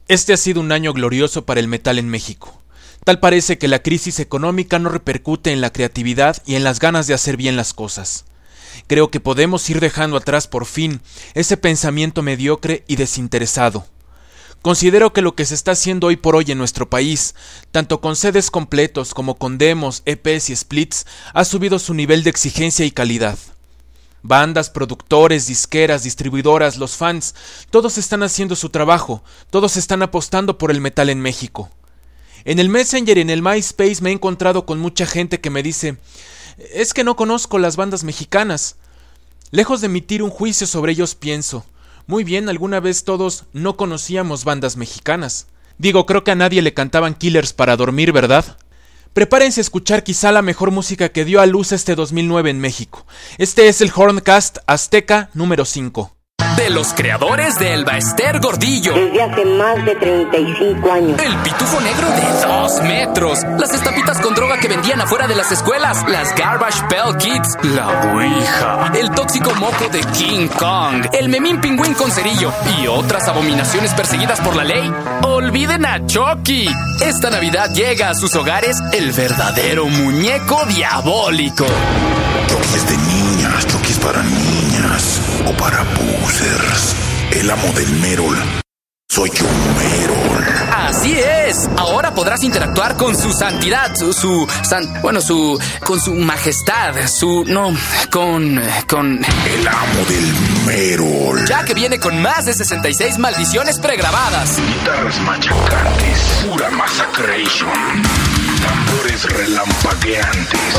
Este ha sido un año glorioso para el metal en México. Tal parece que la crisis económica no repercute en la creatividad y en las ganas de hacer bien las cosas. Creo que podemos ir dejando atrás por fin ese pensamiento mediocre y desinteresado. Considero que lo que se está haciendo hoy por hoy en nuestro país, tanto con CDs completos como con demos, EPs y splits, ha subido su nivel de exigencia y calidad. Bandas, productores, disqueras, distribuidoras, los fans, todos están haciendo su trabajo, todos están apostando por el metal en México. En el Messenger y en el MySpace me he encontrado con mucha gente que me dice: es que no conozco las bandas mexicanas. Lejos de emitir un juicio sobre ellos pienso: muy bien, alguna vez todos no conocíamos bandas mexicanas. Digo, creo que a nadie le cantaban Killers para dormir, ¿verdad? Prepárense a escuchar quizá la mejor música que dio a luz este 2009 en México. Este es el Horncast Azteca número 5. De los creadores de El Baester Gordillo. Desde hace más de 35 años. El pitufo negro de 2 metros. Las estampitas con droga que vendían afuera de las escuelas. Las Garbage Pail Kids. La Ouija. El tóxico moco de King Kong. El memín pingüín con cerillo. Y otras abominaciones perseguidas por la ley. Olviden a Chucky. Esta Navidad llega a sus hogares el verdadero muñeco diabólico. Chucky es de niñas, Chucky es para niñas o para posers. El amo del Merol. Soy yo, Merol. Así es. Ahora podrás interactuar con su santidad, con su majestad, con el amo del Merol. Ya que viene con más de 66 maldiciones pregrabadas. Guitarras machacantes, pura massacration. Tambores relampagueantes.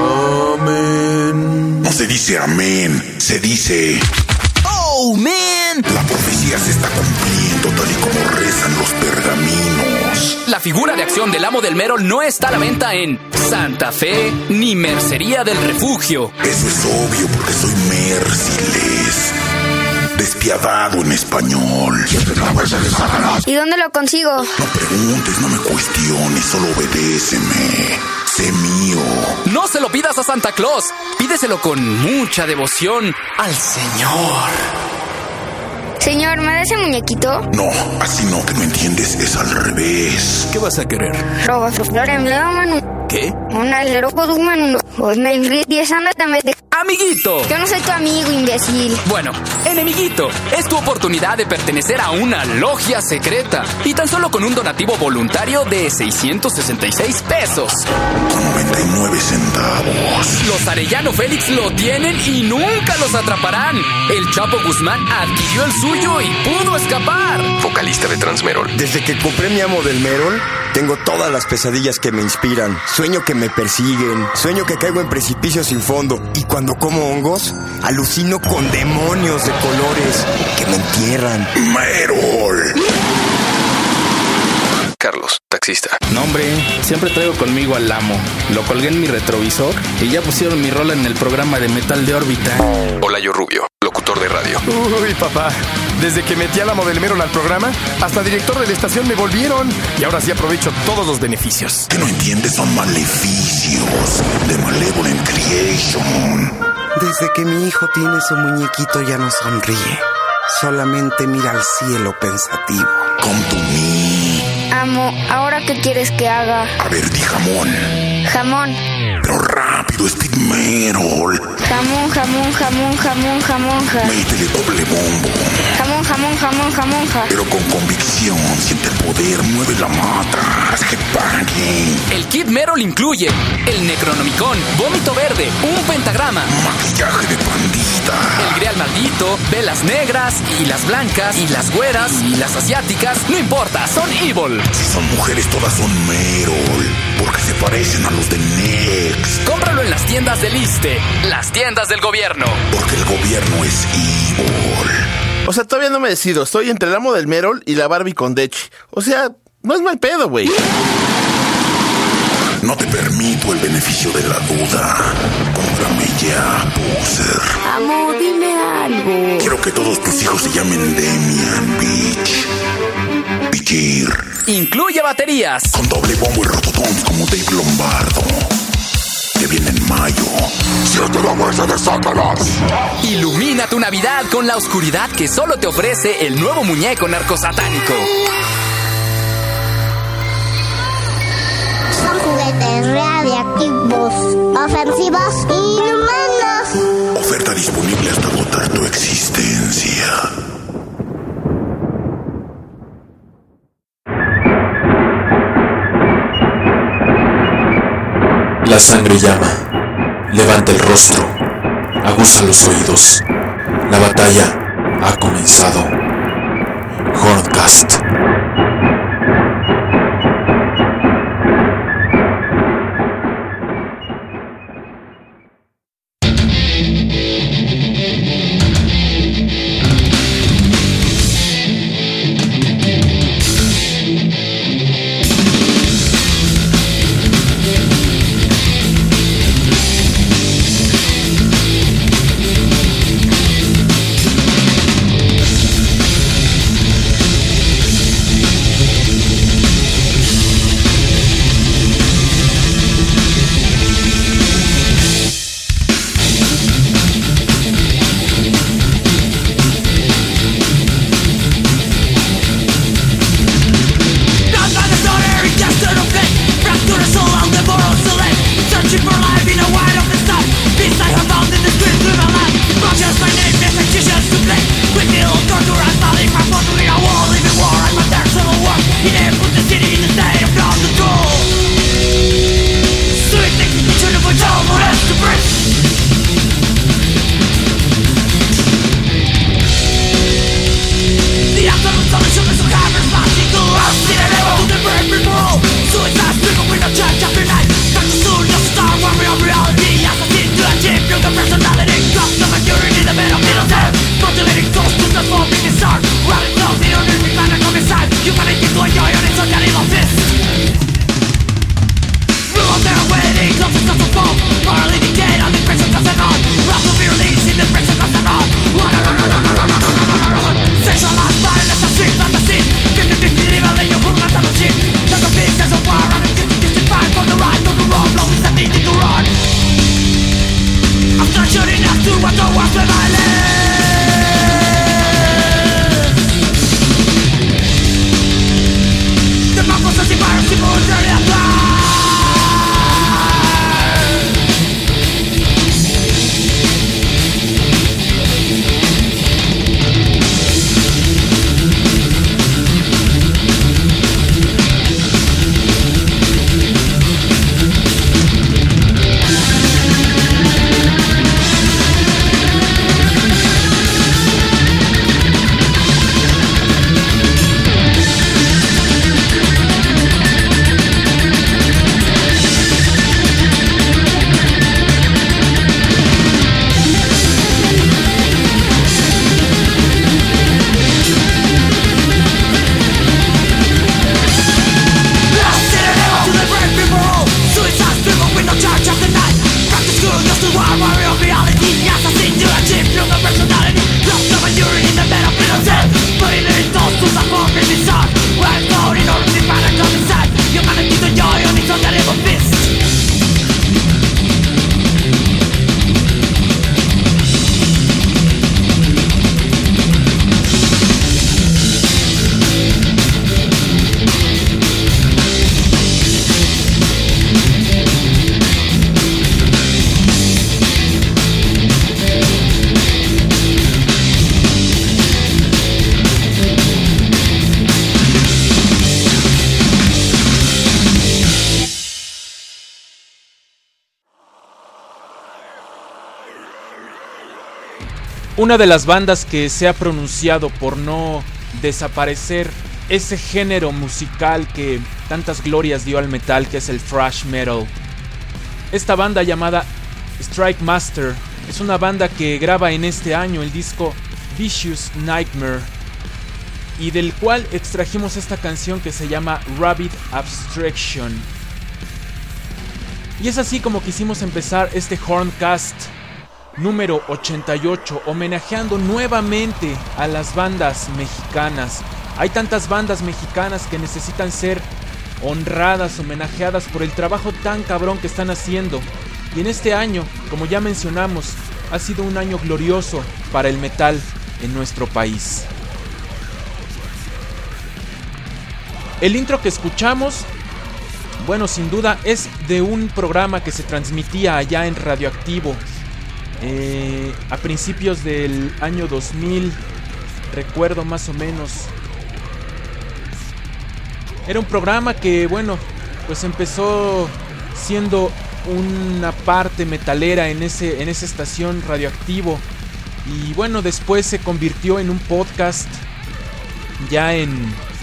Amén. No se dice amén, se dice: ¡oh, man! La profecía se está cumpliendo tal y como rezan los pergaminos. La figura de acción del amo del Merol no está a la venta en Santa Fe ni Mercería del Refugio. Eso es obvio porque soy merciless. Despiadado en español. ¿Y dónde lo consigo? No preguntes, no me cuestiones, solo obedéceme. Sé mío. No se lo pidas a Santa Claus. Pídeselo con mucha devoción al Señor. Señor, ¿me da ese muñequito? No, así no, que no entiendes, es al revés. ¿Qué vas a querer? ¿Qué? ¡Amiguito! Yo no soy tu amigo, imbécil. Bueno, enemiguito, es tu oportunidad de pertenecer a una logia secreta. Y tan solo con un donativo voluntario de 666 pesos. Con 99 centavos. Los Arellano Félix lo tienen y nunca los atraparán. El Chapo Guzmán adquirió el suyo y pudo escapar. Vocalista de Transmerol. Desde que compré mi amo del Merol, tengo todas las pesadillas que me inspiran. Sueño que me persiguen, sueño que caigo en precipicios sin fondo. Y cuando como hongos, alucino con demonios de colores que me entierran. Merol. Carlos, taxista. No, hombre, siempre traigo conmigo al amo. Lo colgué en mi retrovisor y ya pusieron mi rola en el programa de metal de órbita. Olayo Rubio, locutor de radio. Uy, papá, desde que metí a la model Merol al programa, hasta director de la estación me volvieron. Y ahora sí aprovecho todos los beneficios. Que no entiendes, son maleficios de Malevolent Creation. Desde que mi hijo tiene su muñequito ya no sonríe. Solamente mira al cielo pensativo. Come to me. Amo, ¿ahora qué quieres que haga? A ver, di jamón. Jamón. Pero rápido, Steve Merol. Jamón. Métele doble bombo. Jamón. Pero con convicción, siente el poder, mueve la mata. Haz que paguen. El kit Merol incluye el Necronomicon, vómito verde, un pentagrama, maquillaje de pandita, el grial maldito, velas negras y las blancas y las güeras y las asiáticas. No importa, son evil. Si son mujeres, todas son Merol, porque se parecen a los de Next. Cómpralo en las tiendas del ISSSTE, las tiendas del gobierno. Porque el gobierno es evil. O sea, todavía no me decido. Estoy entre el amo del Merol y la Barbie con Dechi. O sea, no es mal pedo, güey. No te permito el beneficio de la duda. Cómprame ya, poser. Amo, dime algo. Quiero que todos tus hijos se llamen Demian, bitch. Bichir. Incluye baterías. Con doble bombo y rototoms como Dave Lombardo. Que viene en mayo. ¡Siente la fuerza de Satanás! Ilumina tu Navidad con la oscuridad que solo te ofrece el nuevo muñeco narcosatánico. inofensivos, inhumanos. Oferta disponible hasta agotar tu existencia. La sangre llama, levanta el rostro, aguza los oídos. La batalla ha comenzado. Horncast. Una de las bandas que se ha pronunciado por no desaparecer ese género musical que tantas glorias dio al metal, que es el thrash metal. Esta banda llamada Strike Master es una banda que graba en este año el disco Vicious Nightmare, y del cual extrajimos esta canción que se llama Rabid Abstraction. Y es así como quisimos empezar este Horncast número 88, homenajeando nuevamente a las bandas mexicanas. Hay tantas bandas mexicanas que necesitan ser honradas, homenajeadas por el trabajo tan cabrón que están haciendo. Y en este año, como ya mencionamos, ha sido un año glorioso para el metal en nuestro país. El intro que escuchamos bueno, sin duda es de un programa que se transmitía allá en Radioactivo a principios del año 2000, recuerdo más o menos. Era un programa que, bueno, pues empezó siendo una parte metalera en esa estación Radioactivo, y bueno, después se convirtió en un podcast ya en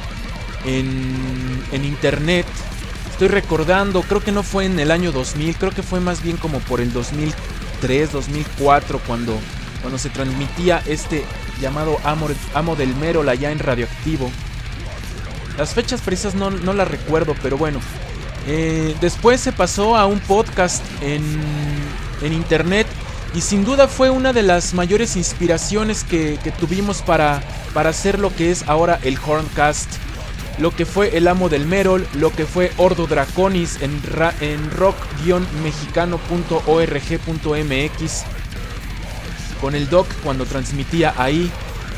internet. Estoy recordando, creo que no fue en el año 2000, creo que fue más bien como por el 2003, 2004 cuando se transmitía este llamado Amo del Merol allá en Radioactivo. Las fechas precisas no las recuerdo, pero bueno. Después se pasó a un podcast en internet, y sin duda fue una de las mayores inspiraciones que tuvimos para hacer lo que es ahora el Horncast, lo que fue el Amo del Merol, lo que fue Ordo Draconis en rock-mexicano.org.mx con el Doc cuando transmitía ahí.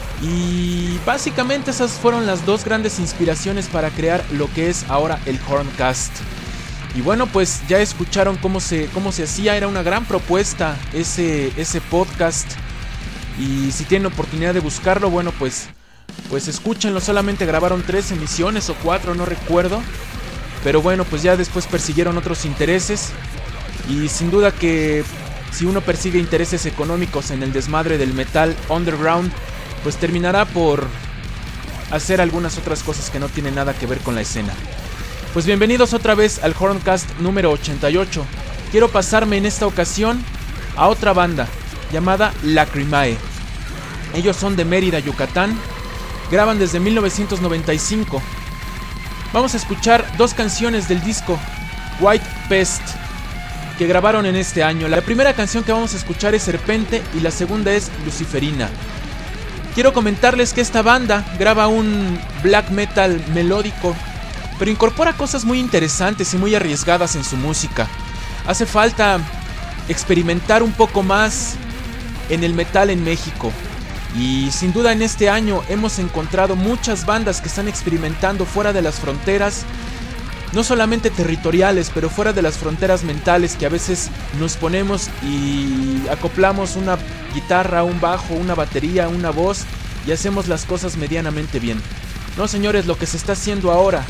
Y básicamente esas fueron las dos grandes inspiraciones para crear lo que es ahora el Horncast. Y bueno, pues ya escucharon cómo se hacía. Era una gran propuesta ese podcast. Y si tienen oportunidad de buscarlo, bueno, pues escúchenlo. Solamente grabaron 3 emisiones o 4, no recuerdo. Pero bueno, pues ya después persiguieron otros intereses. Y sin duda que si uno persigue intereses económicos en el desmadre del metal underground, pues terminará por hacer algunas otras cosas que no tienen nada que ver con la escena. Pues bienvenidos otra vez al Horncast número 88. Quiero pasarme en esta ocasión a otra banda llamada Lacrimae. Ellos son de Mérida, Yucatán. Graban desde 1995. Vamos a escuchar 2 canciones del disco White Pest que grabaron en este año. La primera canción que vamos a escuchar es Serpente y la segunda es Luciferina. Quiero comentarles que esta banda graba un black metal melódico, pero incorpora cosas muy interesantes y muy arriesgadas en su música. Hace falta experimentar un poco más en el metal en México. Y sin duda en este año hemos encontrado muchas bandas que están experimentando fuera de las fronteras, no solamente territoriales, pero fuera de las fronteras mentales, que a veces nos ponemos y acoplamos una guitarra, un bajo, una batería, una voz y hacemos las cosas medianamente bien. No, señores, lo que se está haciendo ahora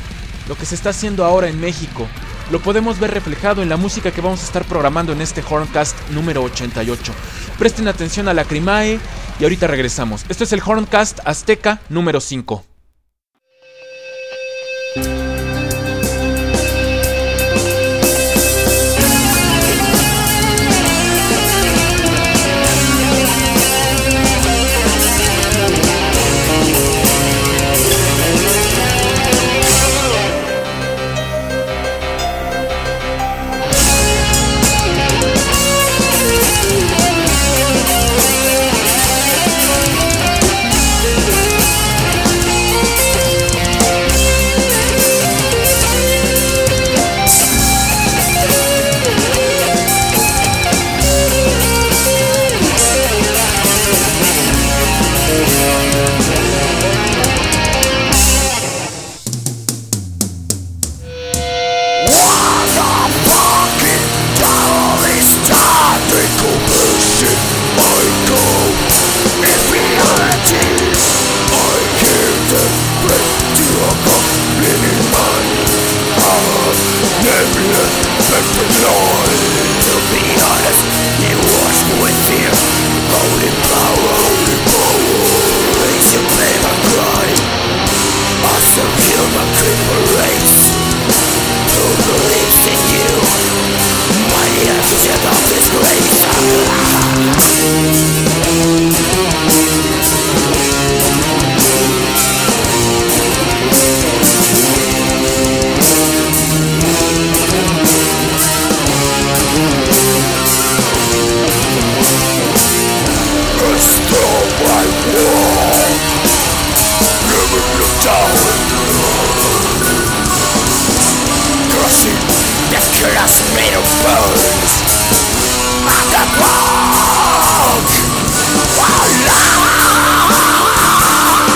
en México, lo podemos ver reflejado en la música que vamos a estar programando en este Horncast número 88. Presten atención a Lacrimae y ahorita regresamos. Esto es el Horncast Azteca número 5.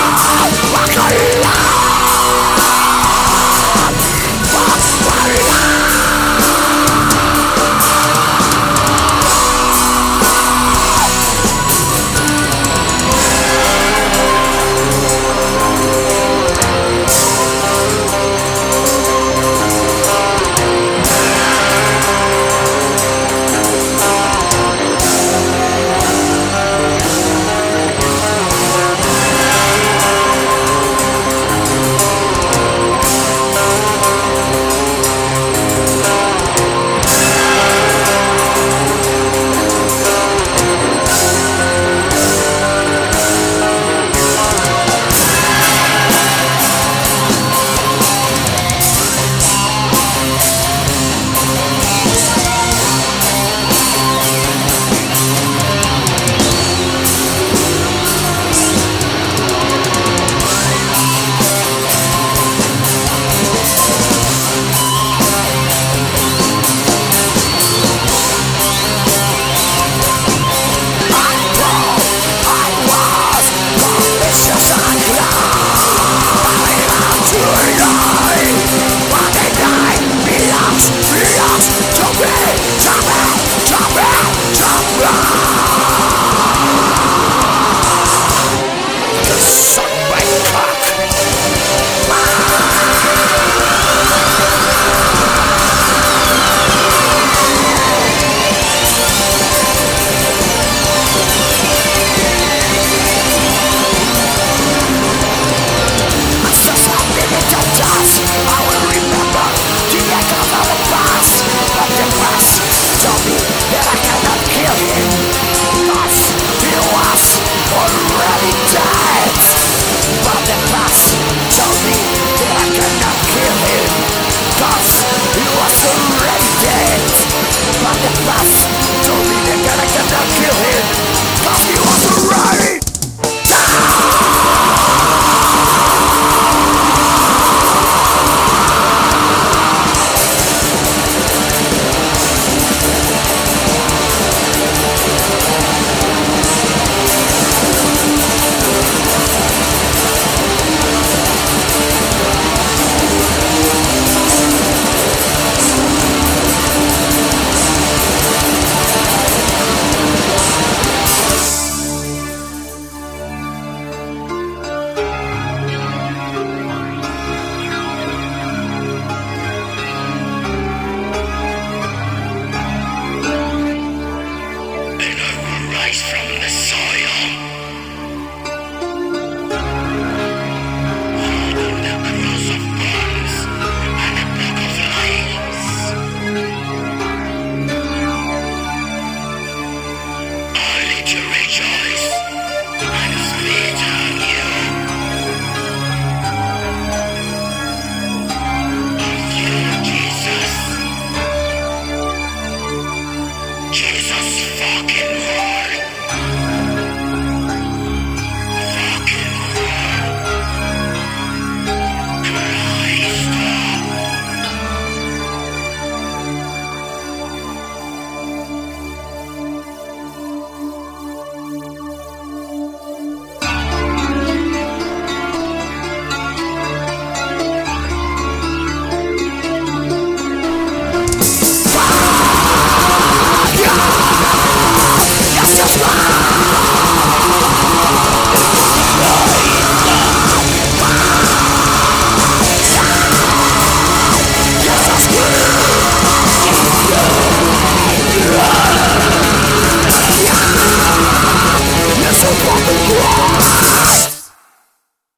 Bye.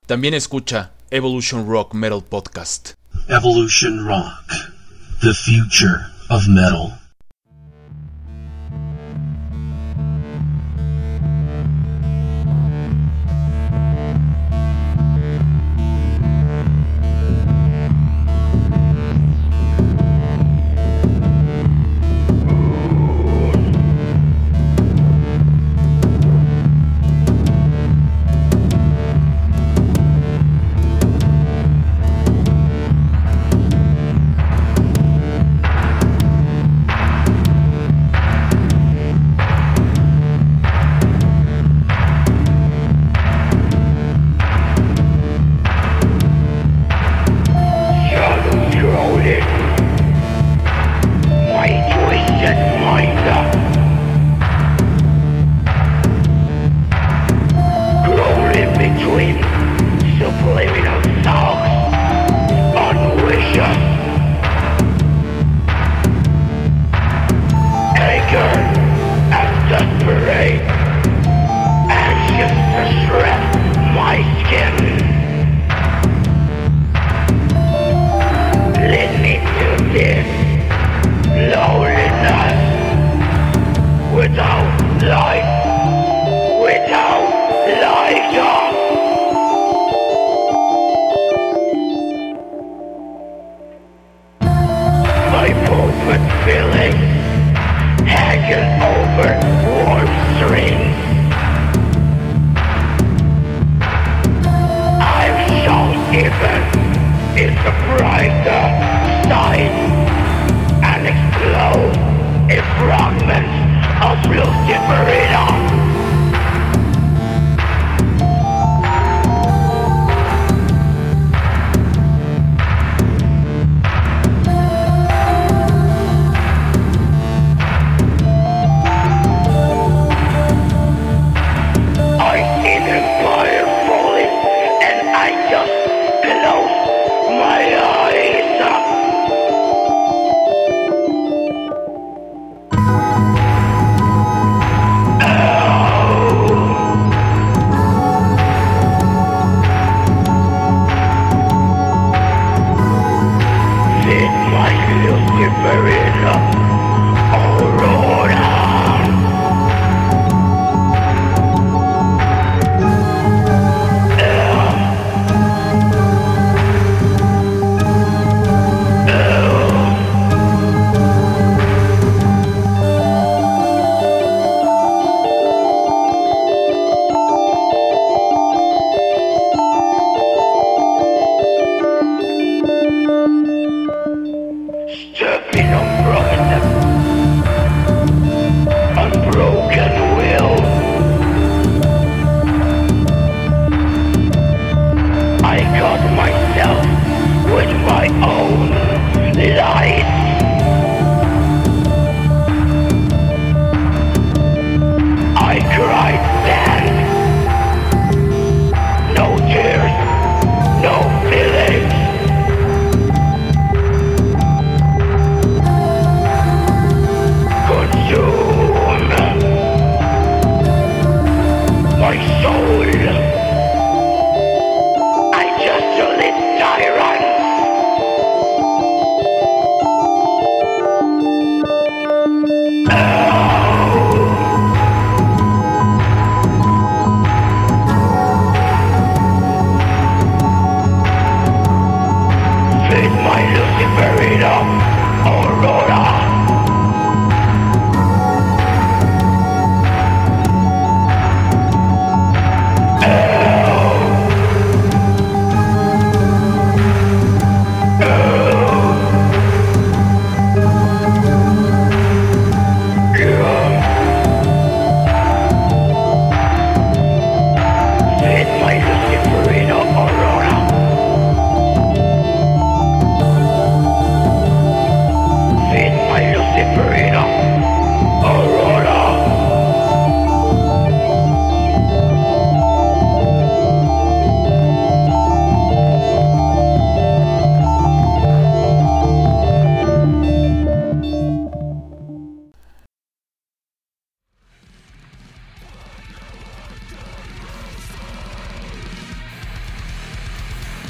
También escucha Evolution Rock Metal Podcast. Evolution Rock, the future of metal.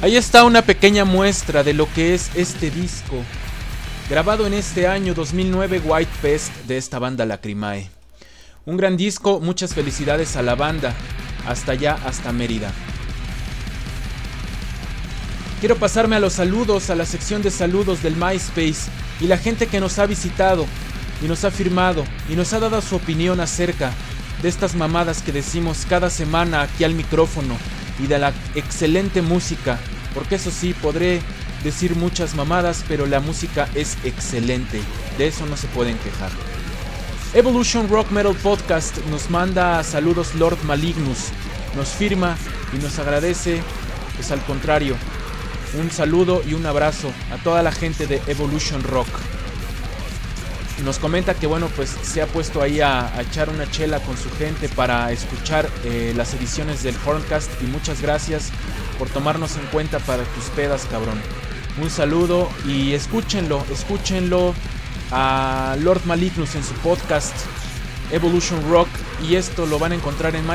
Ahí está una pequeña muestra de lo que es este disco, grabado en este año 2009, White Pest, de esta banda Lacrimae. Un gran disco, muchas felicidades a la banda, hasta allá, hasta Mérida. Quiero pasarme a los saludos, a la sección de saludos del MySpace y la gente que nos ha visitado y nos ha firmado y nos ha dado su opinión acerca de estas mamadas que decimos cada semana aquí al micrófono y de la excelente música, porque eso sí, podré decir muchas mamadas, pero la música es excelente, de eso no se pueden quejar. Evolution Rock Metal Podcast nos manda saludos Lord Malignus, nos firma y nos agradece, pues al contrario, un saludo y un abrazo a toda la gente de Evolution Rock. Nos comenta que bueno, pues se ha puesto ahí a echar una chela con su gente para escuchar las ediciones del Horncast, y muchas gracias por tomarnos en cuenta para tus pedas, cabrón. Un saludo y escúchenlo a Lord Malignus en su podcast Evolution Rock, y esto lo van a encontrar en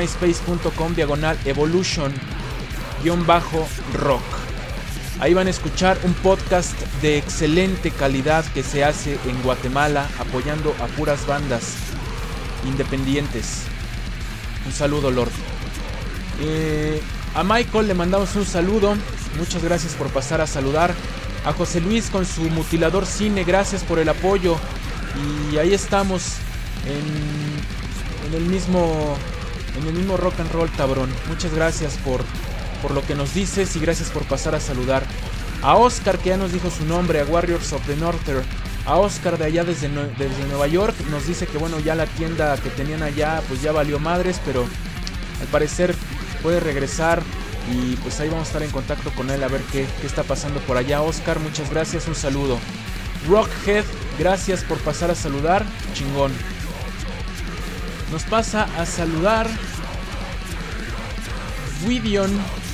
myspace.com/evolution_rock. Ahí van a escuchar un podcast de excelente calidad que se hace en Guatemala apoyando a puras bandas independientes. Un saludo, Lord. A Michael le mandamos un saludo. Muchas gracias por pasar a saludar. A José Luis con su Mutilador Cine, gracias por el apoyo. Y ahí estamos en el mismo rock and roll, cabrón. Muchas gracias por lo que nos dices y gracias por pasar a saludar. A Oscar, que ya nos dijo su nombre, a Warriors of the Norther. A Oscar de allá desde Nueva York, nos dice que bueno, ya la tienda que tenían allá pues ya valió madres, pero al parecer puede regresar y pues ahí vamos a estar en contacto con él a ver qué está pasando por allá. Oscar, muchas gracias, un saludo. Rockhead, gracias por pasar a saludar, chingón. Nos pasa a saludar Widion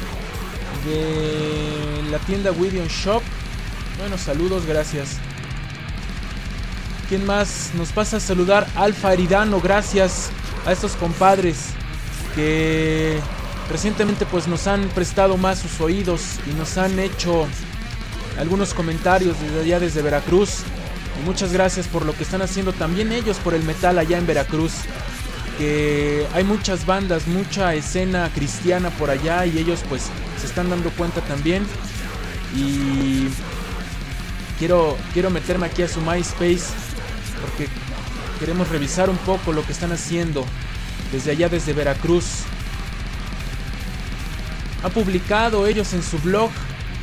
de la tienda Widion Shop. Bueno, saludos, gracias. ¿Quién más? Nos pasa a saludar Alfa Eridano, gracias a estos compadres que recientemente pues nos han prestado más sus oídos y nos han hecho algunos comentarios desde allá, desde Veracruz. Y muchas gracias por lo que están haciendo también ellos por el metal allá en Veracruz, que hay muchas bandas, mucha escena cristiana por allá y ellos pues se están dando cuenta también. Y quiero meterme aquí a su MySpace porque queremos revisar un poco lo que están haciendo desde allá, desde Veracruz. Han publicado ellos en su blog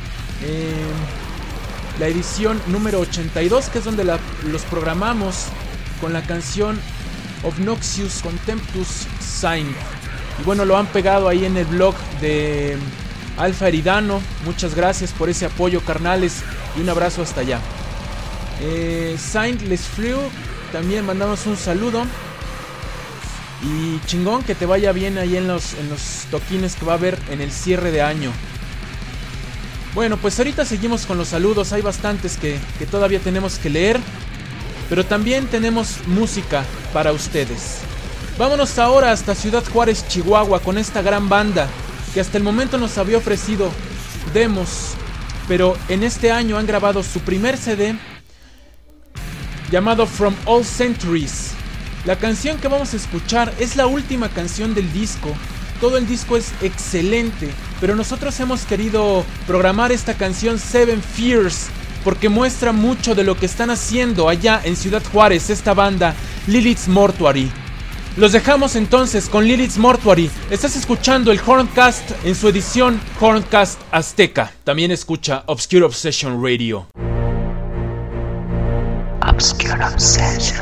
la edición número 82, que es donde los programamos con la canción Obnoxious Contemptus Sign. Y bueno, lo han pegado ahí en el blog de Alfa Eridano. Muchas gracias por ese apoyo, carnales, y un abrazo hasta allá. Saint Les Fleu, también mandamos un saludo. Y chingón, que te vaya bien ahí en los toquines que va a haber en el cierre de año. Bueno, pues ahorita seguimos con los saludos. Hay bastantes que todavía tenemos que leer, pero también tenemos música para ustedes. Vámonos ahora hasta Ciudad Juárez, Chihuahua, con esta gran banda que hasta el momento nos había ofrecido demos, pero en este año han grabado su primer CD llamado From All Centuries. La canción que vamos a escuchar es la última canción del disco. Todo el disco es excelente, pero nosotros hemos querido programar esta canción Seven Fears porque muestra mucho de lo que están haciendo allá en Ciudad Juárez esta banda Lilith's Mortuary. Los dejamos entonces con Lilith's Mortuary. Estás escuchando el Horncast en su edición Horncast Azteca. También escucha Obscure Obsession Radio. Obscure Obsession.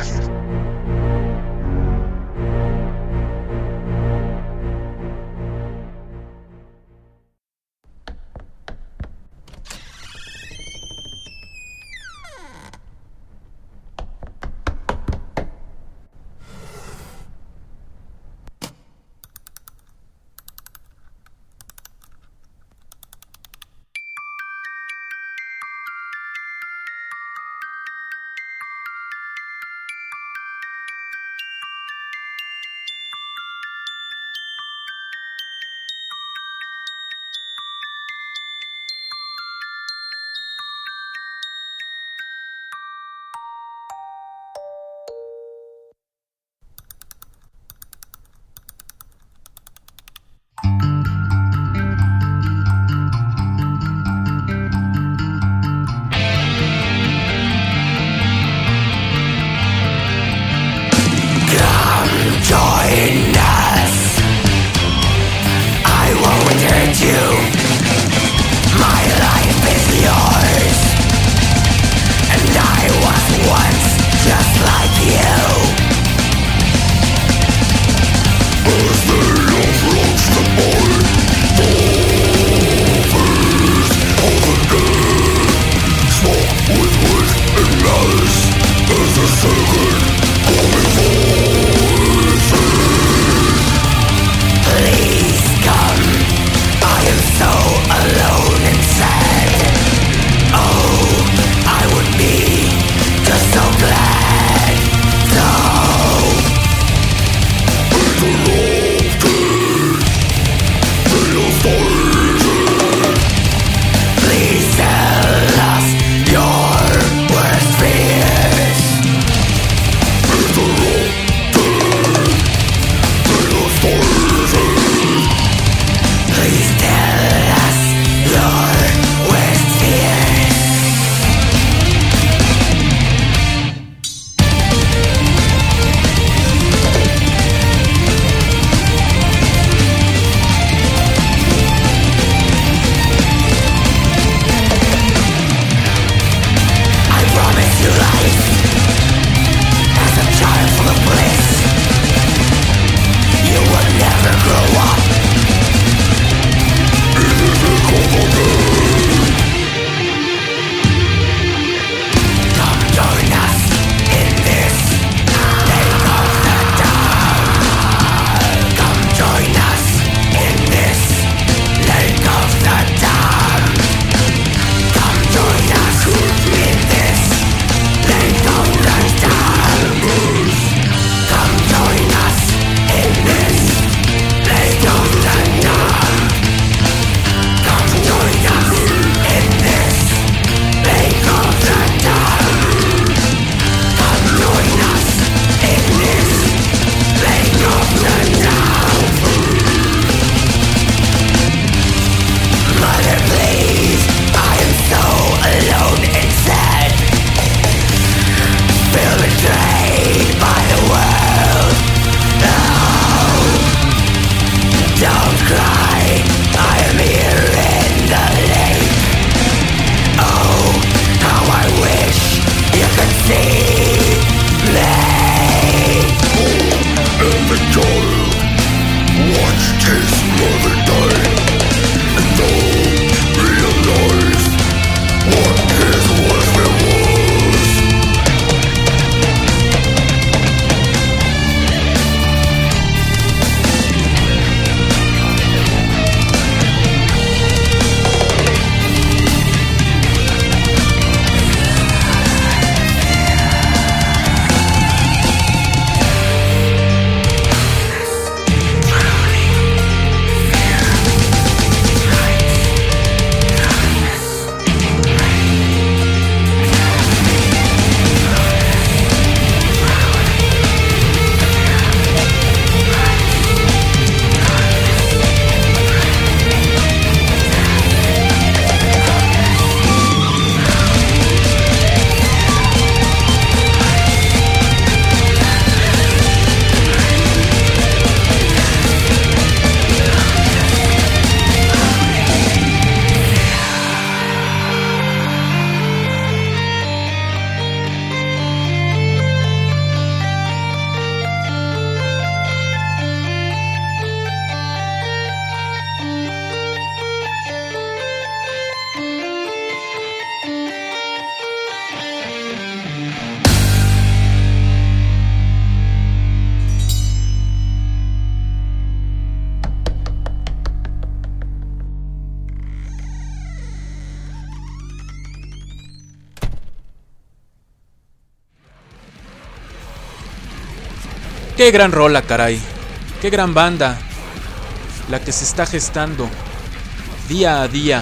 Qué gran rola, caray. Qué gran banda la que se está gestando día a día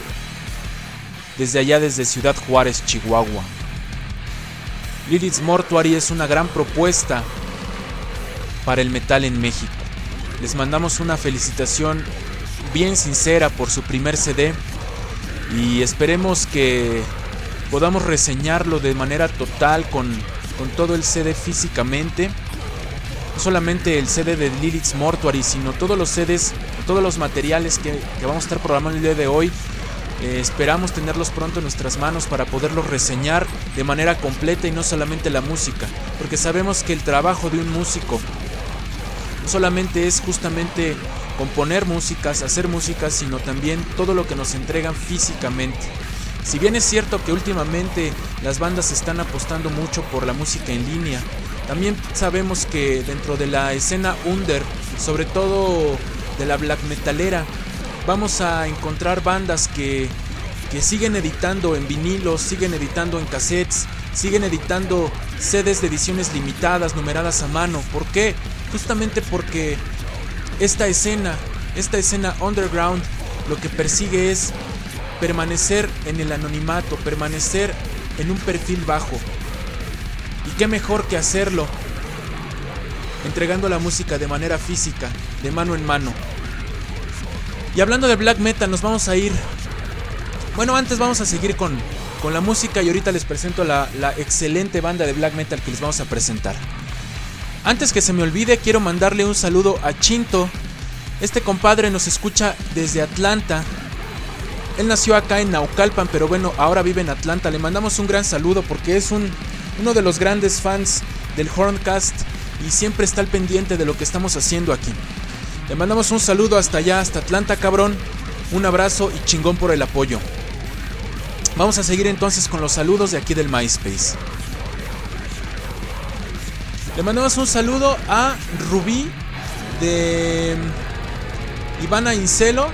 desde allá, desde Ciudad Juárez, Chihuahua. Lilith's Mortuary es una gran propuesta para el metal en México. Les mandamos una felicitación bien sincera por su primer CD y esperemos que podamos reseñarlo de manera total con todo el CD físicamente. No solamente el CD de Lilith's Mortuary, sino todos los CDs, todos los materiales que vamos a estar programando el día de hoy. Esperamos tenerlos pronto en nuestras manos para poderlos reseñar de manera completa y no solamente la música, porque sabemos que el trabajo de un músico no solamente es justamente componer músicas, hacer músicas, sino también todo lo que nos entregan físicamente. Si bien es cierto que últimamente las bandas están apostando mucho por la música en línea, también sabemos que dentro de la escena under, sobre todo de la black metalera, vamos a encontrar bandas que siguen editando en vinilos, siguen editando en cassettes, siguen editando CDs de ediciones limitadas, numeradas a mano. ¿Por qué? Justamente porque esta escena underground lo que persigue es permanecer en el anonimato, permanecer en un perfil bajo. Y qué mejor que hacerlo entregando la música de manera física, de mano en mano. Y hablando de black metal, nos vamos a ir. Bueno, antes vamos a seguir con la música y ahorita les presento la excelente banda de black metal que les vamos a presentar. Antes que se me olvide, quiero mandarle un saludo a Chinto. Este compadre nos escucha desde Atlanta. Él nació acá en Naucalpan, pero bueno, ahora vive en Atlanta. Le mandamos un gran saludo porque es uno de los grandes fans del Horncast y siempre está al pendiente de lo que estamos haciendo aquí. Le mandamos un saludo hasta allá, hasta Atlanta, cabrón. Un abrazo y chingón por el apoyo. Vamos a seguir entonces con los saludos de aquí del MySpace. Le mandamos un saludo a Rubí de Ivana Incelo.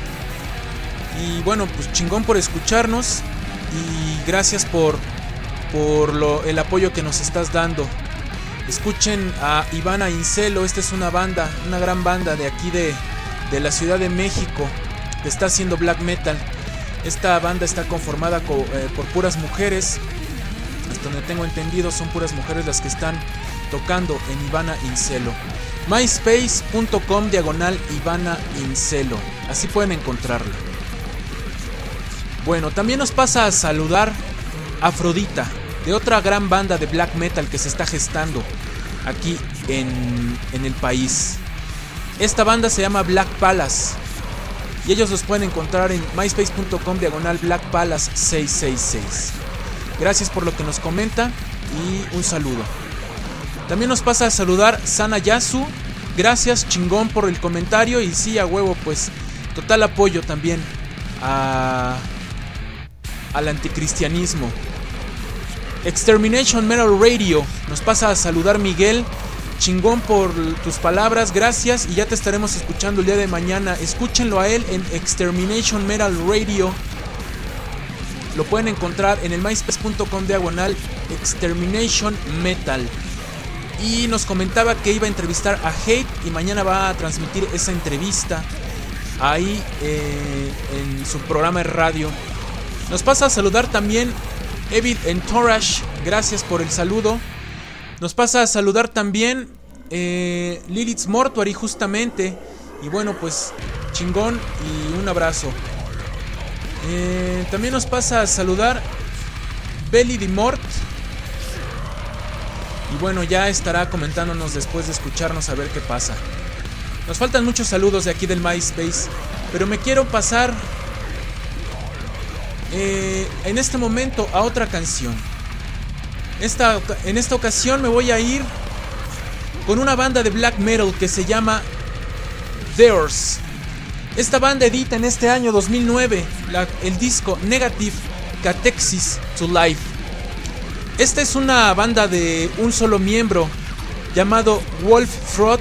Y bueno, pues chingón por escucharnos. Y gracias por el apoyo que nos estás dando. Escuchen a Ivana Incelo. Esta es una banda, una gran banda de aquí de la Ciudad de México que está haciendo black metal. Esta banda está conformada por puras mujeres. Hasta donde tengo entendido son puras mujeres las que están tocando en Ivana Incelo. myspace.com/Ivana Incelo. Así pueden encontrarla. Bueno, también nos pasa a saludar a Afrodita, de otra gran banda de black metal que se está gestando aquí en el país. Esta banda se llama Black Palace y ellos los pueden encontrar en myspace.com/Black Palace 666. Gracias por lo que nos comenta y un saludo. También nos pasa a saludar Sana Yasu. Gracias, chingón, por el comentario. Y sí, a huevo, pues total apoyo también al anticristianismo. Extermination Metal Radio. Nos pasa a saludar Miguel. Chingón por tus palabras, gracias. Y ya te estaremos escuchando el día de mañana. Escúchenlo a él en Extermination Metal Radio. Lo pueden encontrar en el myspace.com/Extermination Metal. Y nos comentaba que iba a entrevistar a Hate y mañana va a transmitir esa entrevista ahí en su programa de radio. Nos pasa a saludar también Evid Entourage, gracias por el saludo. Nos pasa a saludar también Lilith's Mortuary justamente. Y bueno, pues chingón y un abrazo. También nos pasa a saludar Belly de Mort. Y bueno, ya estará comentándonos después de escucharnos a ver qué pasa. Nos faltan muchos saludos de aquí del MySpace, pero me quiero pasar en este momento a otra canción. En esta ocasión me voy a ir con una banda de black metal que se llama Theirs. Esta banda edita en este año 2009 el disco Negative Catexis to Life. Esta es una banda de un solo miembro llamado Wolf Frot.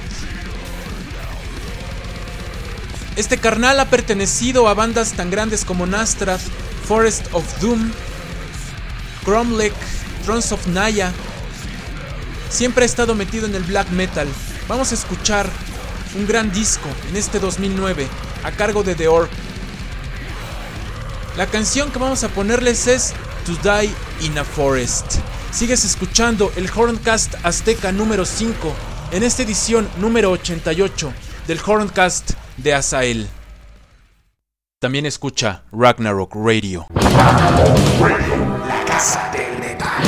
Este carnal ha pertenecido a bandas tan grandes como Nastrath, Forest of Doom, Cromlech, Thrones of Naya. siempre ha estado metido en el black metal. Vamos a escuchar un gran disco en este 2009 a cargo de The Orb. La canción que vamos a ponerles es To Die in a Forest. Sigues escuchando el Horncast Azteca número 5 en esta edición número 88 del Horncast de Azael. También escucha Ragnarok Radio. La casa del metal.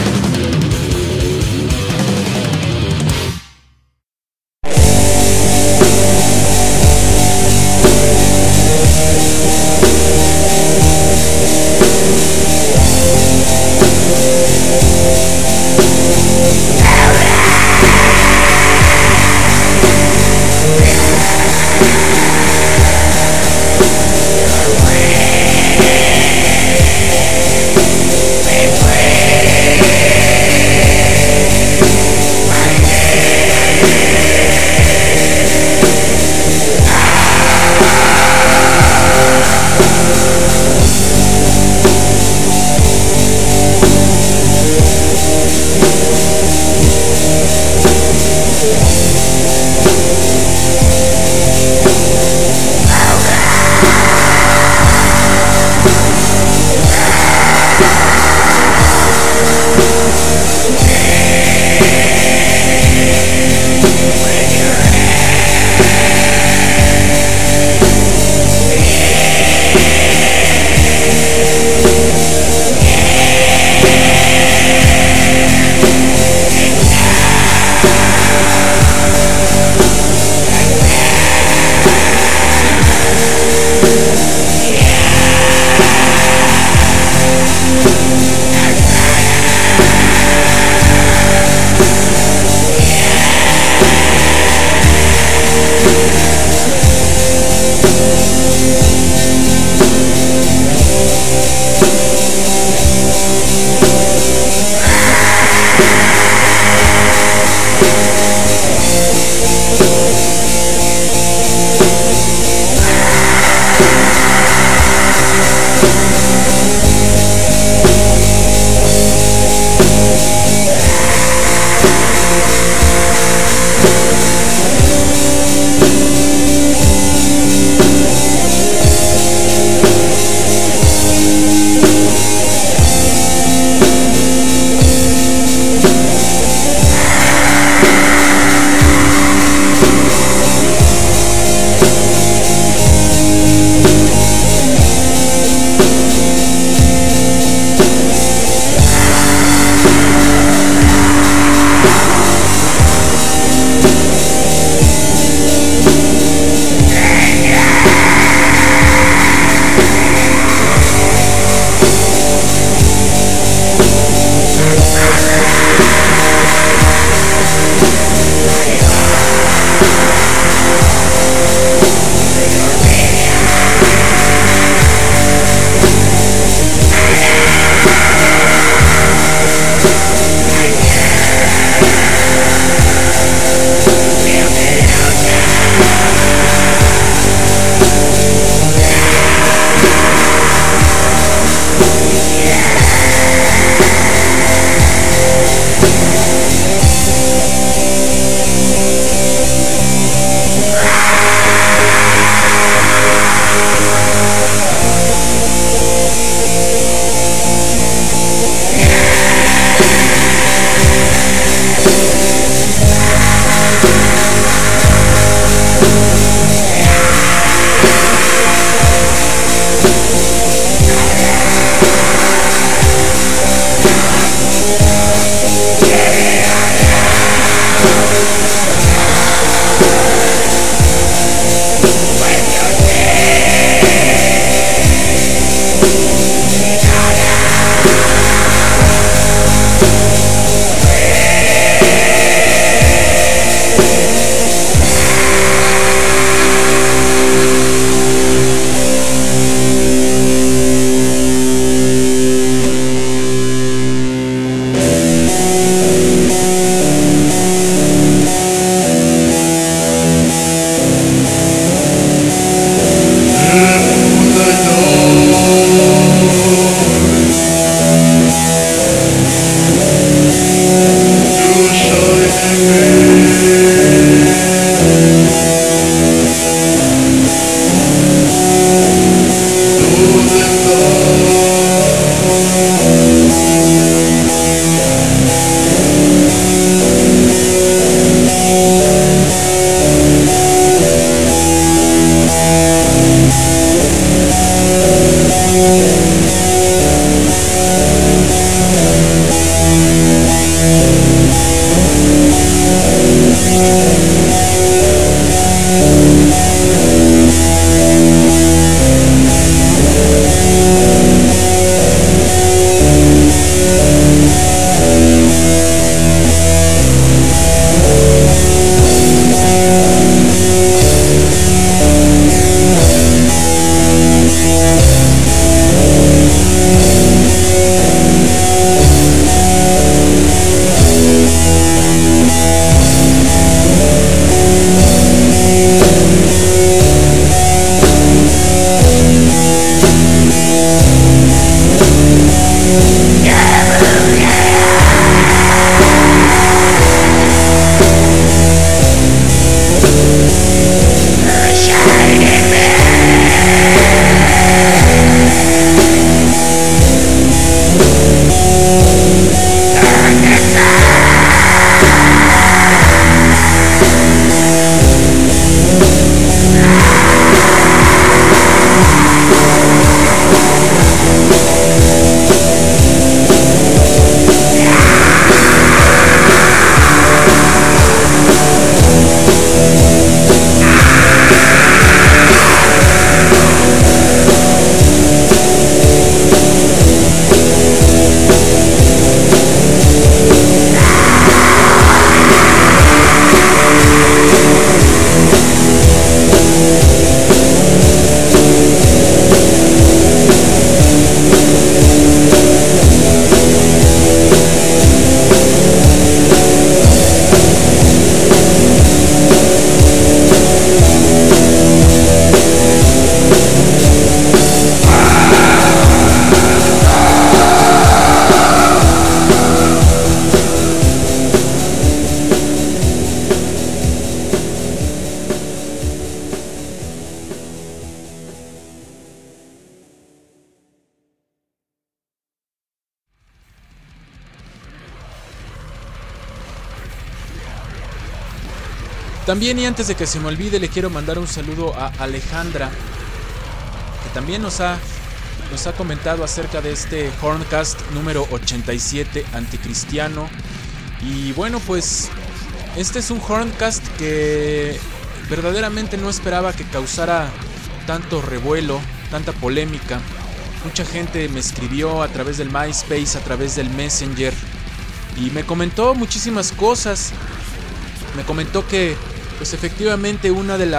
También, y antes de que se me olvide, le quiero mandar un saludo a Alejandra, que también nos ha comentado acerca de este Horncast número 87 anticristiano. Y bueno, pues este es un Horncast que verdaderamente no esperaba que causara tanto revuelo, tanta polémica. Mucha gente me escribió a través del MySpace, a través del Messenger, y me comentó muchísimas cosas. Me comentó que pues efectivamente una de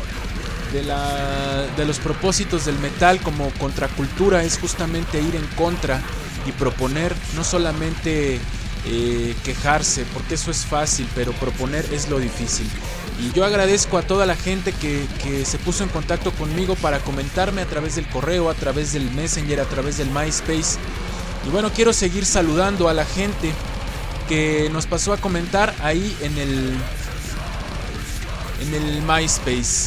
los propósitos del metal como contracultura es justamente ir en contra y proponer, no solamente quejarse, porque eso es fácil, pero proponer es lo difícil. Y yo agradezco a toda la gente que se puso en contacto conmigo para comentarme a través del correo, a través del Messenger, a través del MySpace. Y bueno, quiero seguir saludando a la gente que nos pasó a comentar ahí en el MySpace.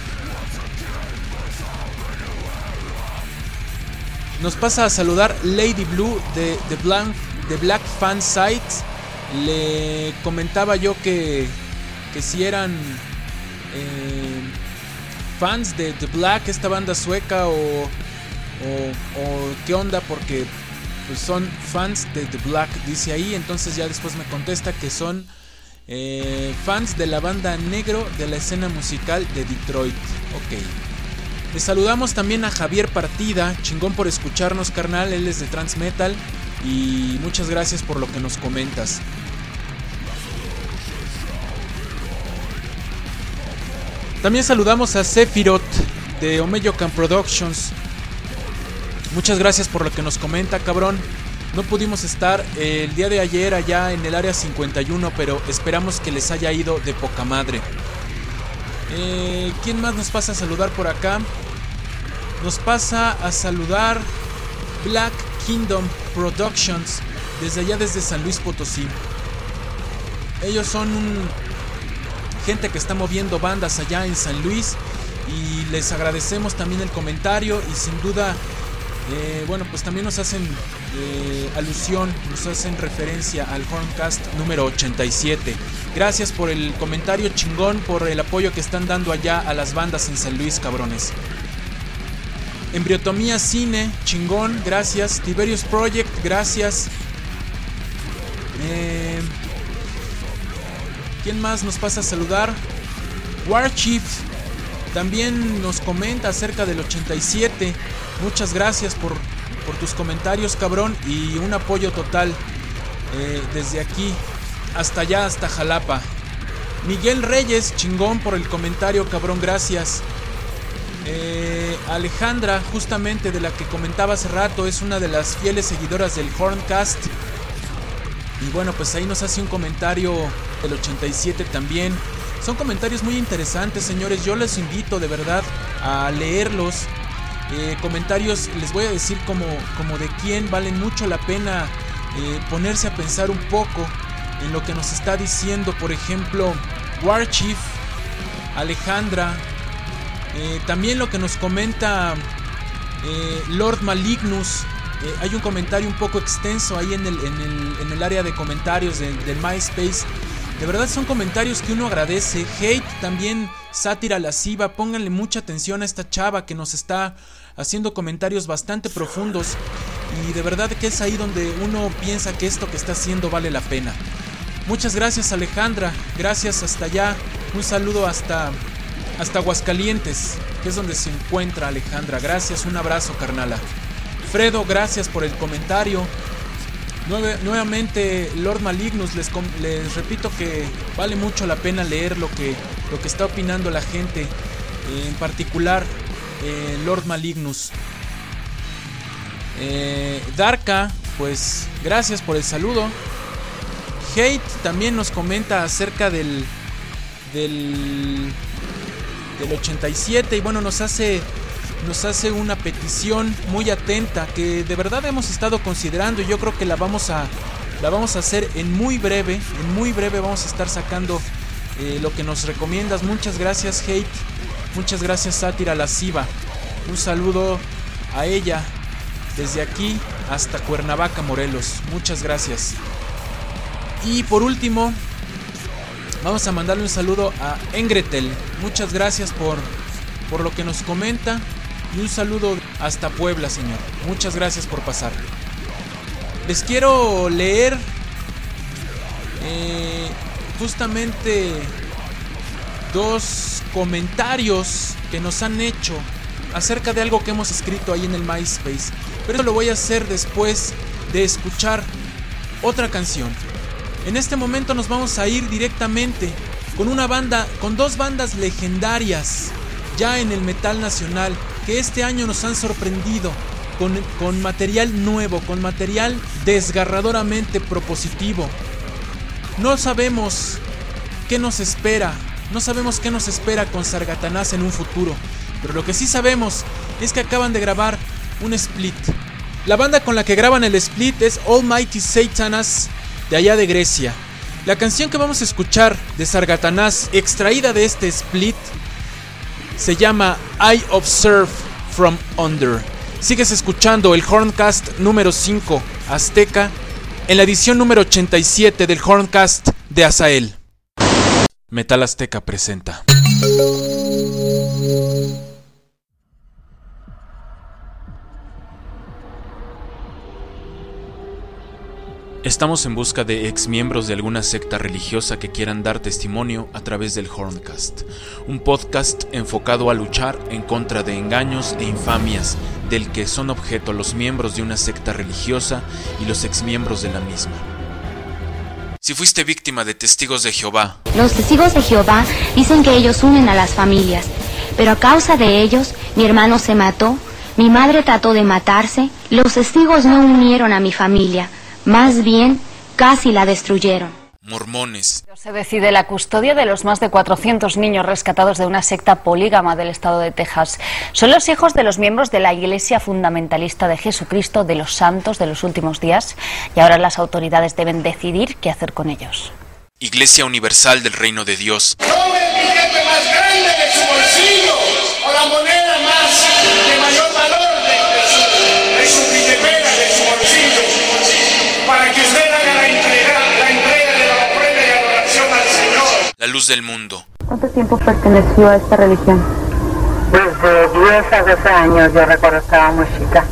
Nos pasa a saludar Lady Blue de Black Fan Sites. Le comentaba yo que si eran fans de The Black, esta banda sueca, o qué onda, porque pues son fans de The Black, dice ahí. Entonces ya después me contesta que son fans de la banda negro de la escena musical de Detroit. Ok. Le saludamos también a Javier Partida, chingón por escucharnos, carnal, él es de Transmetal, y muchas gracias por lo que nos comentas. También saludamos a Sephiroth de Omeyokan Productions. Muchas gracias por lo que nos comenta, cabrón. No pudimos estar el día de ayer allá en el área 51, pero esperamos que les haya ido de poca madre. ¿Quién más nos pasa a saludar por acá? Nos pasa a saludar Black Kingdom Productions desde allá, desde San Luis Potosí. Ellos son gente que está moviendo bandas allá en San Luis, y les agradecemos también el comentario, y sin duda bueno, pues también nos hacen alusión, nos hacen referencia al Horncast número 87. Gracias por el comentario, chingón, por el apoyo que están dando allá a las bandas en San Luis, cabrones. Embriotomía Cine, chingón, gracias. Tiberius Project, gracias. ¿Quién más nos pasa a saludar? Warchief también nos comenta acerca del 87. Muchas gracias por tus comentarios, cabrón, y un apoyo total desde aquí hasta allá, hasta Jalapa. Miguel Reyes, chingón por el comentario, cabrón, gracias. Alejandra, justamente de la que comentaba hace rato, es una de las fieles seguidoras del Horncast. Y bueno, pues ahí nos hace un comentario del 87 también. Son comentarios muy interesantes, señores. Yo les invito de verdad a leerlos. Comentarios, les voy a decir como de quién valen mucho la pena ponerse a pensar un poco en lo que nos está diciendo. Por ejemplo, Warchief, Alejandra, también lo que nos comenta Lord Malignus. Hay un comentario un poco extenso ahí en el área de comentarios del MySpace. De verdad son comentarios que uno agradece. Hate también, sátira lasciva. Pónganle mucha atención a esta chava que nos está haciendo comentarios bastante profundos, y de verdad que es ahí donde uno piensa que esto que está haciendo vale la pena. Muchas gracias, Alejandra, gracias hasta allá. Un saludo hasta Aguascalientes, que es donde se encuentra Alejandra. Gracias, un abrazo, carnala. Fredo, gracias por el comentario. Nuevamente, Lord Malignus, les repito que vale mucho la pena leer lo que está opinando la gente, en particular Lord Malignus. Darka, pues gracias por el saludo. Hate también nos comenta acerca del 87, y bueno, nos hace una petición muy atenta que de verdad hemos estado considerando, y yo creo que la vamos a hacer en muy breve vamos a estar sacando lo que nos recomiendas. Muchas gracias, Hate. Muchas gracias, sátira lasciva. Un saludo a ella desde aquí hasta Cuernavaca, Morelos. Muchas gracias. Y por último, Vamos a mandarle un saludo a Engretel. Muchas gracias por lo que nos comenta. Y un saludo hasta Puebla, señor. Muchas gracias por pasar. Les quiero leer justamente 2 comentarios que nos han hecho acerca de algo que hemos escrito ahí en el MySpace. Pero eso lo voy a hacer después de escuchar otra canción. En este momento nos vamos a ir directamente con 2 bandas legendarias ya en el metal nacional, que este año nos han sorprendido con material nuevo, con material desgarradoramente propositivo. No sabemos qué nos espera con Sargatanás en un futuro, pero lo que sí sabemos es que acaban de grabar un split. La banda con la que graban el split es Almighty Satanas, de allá de Grecia. La canción que vamos a escuchar de Sargatanás, extraída de este split, se llama I Observe From Under. Sigues escuchando el Horncast número 5 Azteca en la edición número 87 del Horncast de Azael. Metal Azteca presenta. Estamos en busca de exmiembros de alguna secta religiosa que quieran dar testimonio a través del Horncast, un podcast enfocado a luchar en contra de engaños e infamias del que son objeto los miembros de una secta religiosa y los exmiembros de la misma. Si fuiste víctima de testigos de Jehová, los testigos de Jehová dicen que ellos unen a las familias, pero a causa de ellos mi hermano se mató, mi madre trató de matarse, los testigos no unieron a mi familia. Más bien, casi la destruyeron. Mormones. Se decide la custodia de los más de 400 niños rescatados de una secta polígama del estado de Texas. Son los hijos de los miembros de la Iglesia Fundamentalista de Jesucristo de los Santos de los Últimos Días, y ahora las autoridades deben decidir qué hacer con ellos. Iglesia Universal del Reino de Dios. Tome el billete más grande de su bolsillo o la moneda de mayor valor de su billetera, de su bolsillo, para que usted haga la entrega de la ofrenda y adoración al Señor. La luz del mundo. ¿Cuánto tiempo perteneció a esta religión? Desde 10 a 12 años, yo recuerdo, estaba muy chica.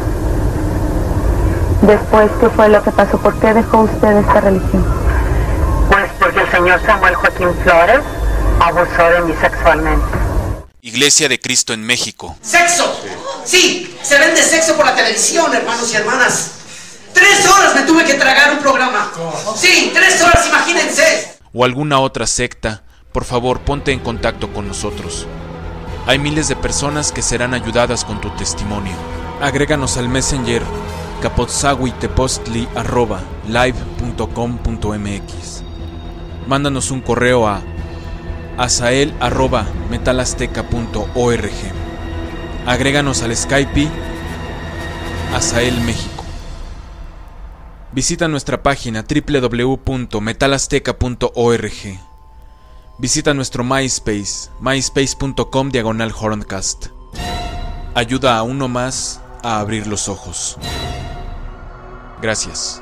Después, ¿qué fue lo que pasó? ¿Por qué dejó usted esta religión? Pues porque el señor Samuel Joaquín Flores abusó de mí sexualmente. Iglesia de Cristo en México. ¡Sexo! Sí, se vende sexo por la televisión, hermanos y hermanas. 3 horas me tuve que tragar un programa. Sí, 3 horas, imagínense. O alguna otra secta, por favor, ponte en contacto con nosotros. Hay miles de personas que serán ayudadas con tu testimonio. Agréganos al Messenger capotzahuitepostli@live.com.mx. Mándanos un correo a azael@metalazteca.org. Agréganos al Skype Azael México. Visita nuestra página www.metalazteca.org. Visita nuestro MySpace, myspace.com/Horncast. Ayuda a uno más a abrir los ojos. Gracias.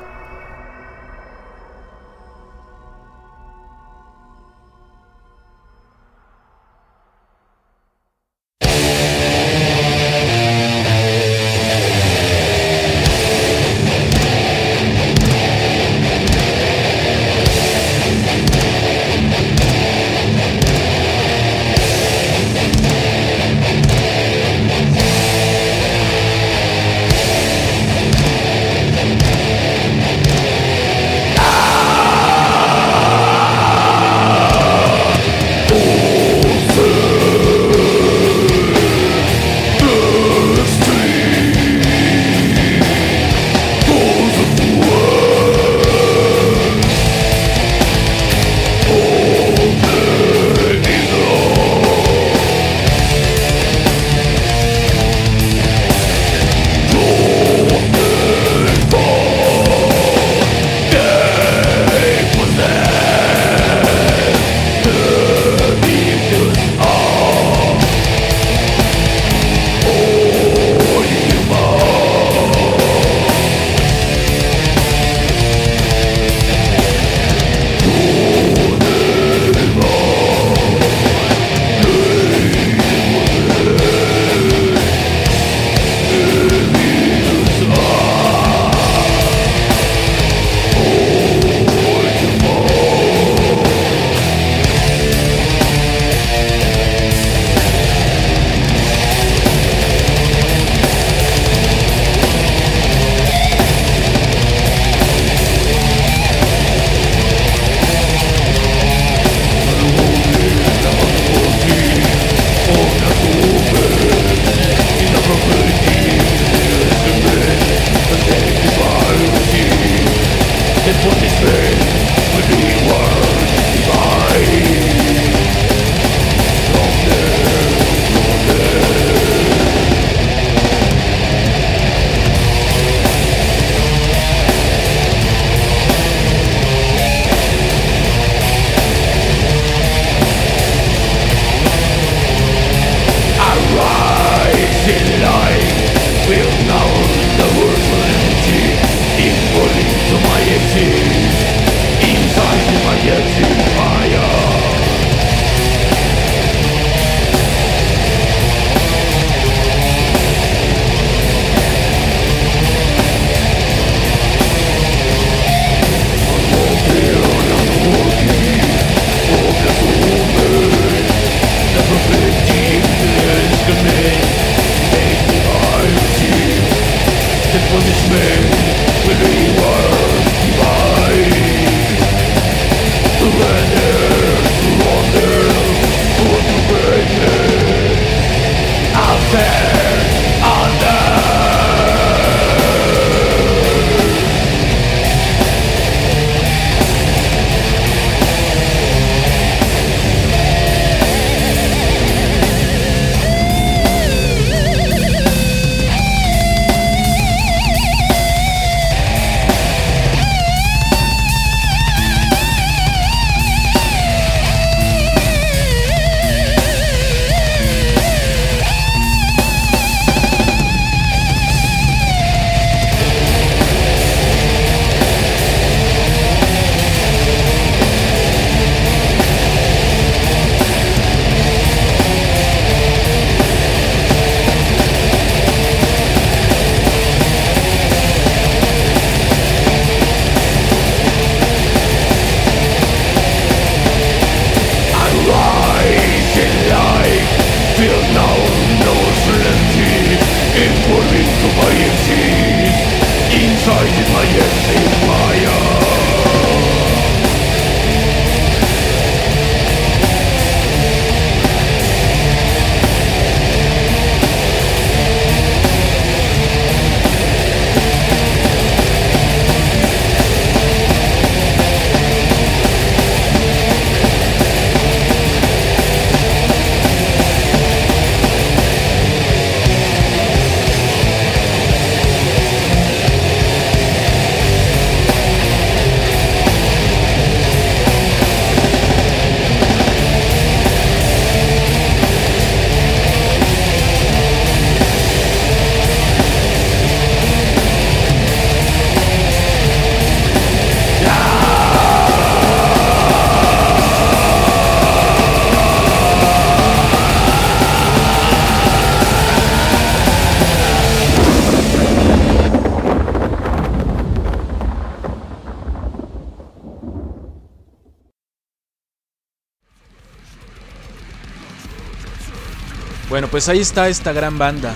Bueno, pues ahí está esta gran banda,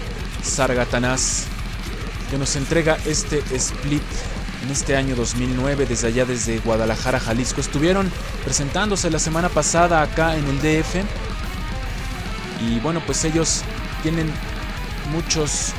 Sargatanás, que nos entrega este split en este año 2009, desde Guadalajara, Jalisco. Estuvieron presentándose la semana pasada acá en el DF. Y bueno, pues ellos tienen muchos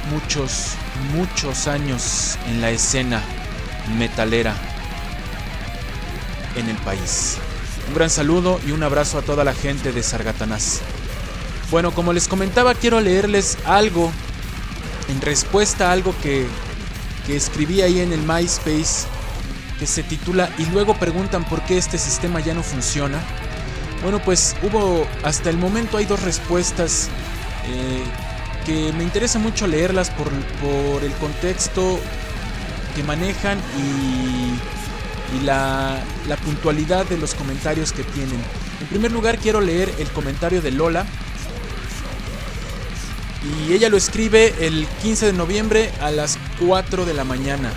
años en la escena metalera en el país. Un gran saludo y un abrazo a toda la gente de Sargatanás. Bueno, como les comentaba, quiero leerles algo en respuesta a algo que escribí ahí en el MySpace, que se titula "Y luego preguntan por qué este sistema ya no funciona". Bueno, pues hasta el momento hay dos respuestas que me interesa mucho leerlas por el contexto que manejan y la puntualidad de los comentarios que tienen. En primer lugar, quiero leer el comentario de Lola. Y ella lo escribe el 15 de noviembre a las 4 de la mañana.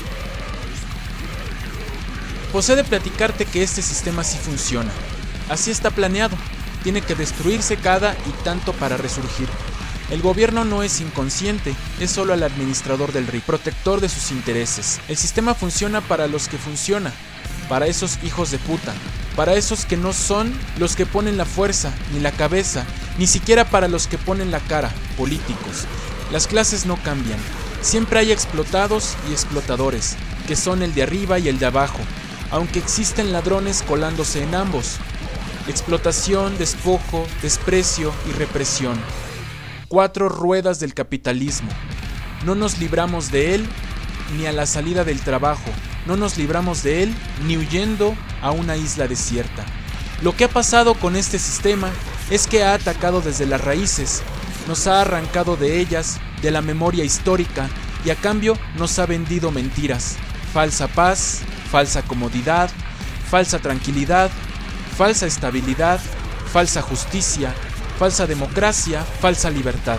Pues he de platicarte que este sistema sí funciona. Así está planeado. Tiene que destruirse cada y tanto para resurgir. El gobierno no es inconsciente, es solo el administrador del RIP, protector de sus intereses. El sistema funciona para los que funciona, para esos hijos de puta, para esos que no son los que ponen la fuerza, ni la cabeza, ni siquiera para los que ponen la cara, políticos. Las clases no cambian. Siempre hay explotados y explotadores, que son el de arriba y el de abajo, aunque existen ladrones colándose en ambos. Explotación, despojo, desprecio y represión. 4 ruedas del capitalismo. No nos libramos de él ni a la salida del trabajo. No nos libramos de él ni huyendo a una isla desierta. Lo que ha pasado con este sistema es que ha atacado desde las raíces, nos ha arrancado de ellas, de la memoria histórica, y a cambio nos ha vendido mentiras. Falsa paz, falsa comodidad, falsa tranquilidad, falsa estabilidad, falsa justicia, falsa democracia, falsa libertad.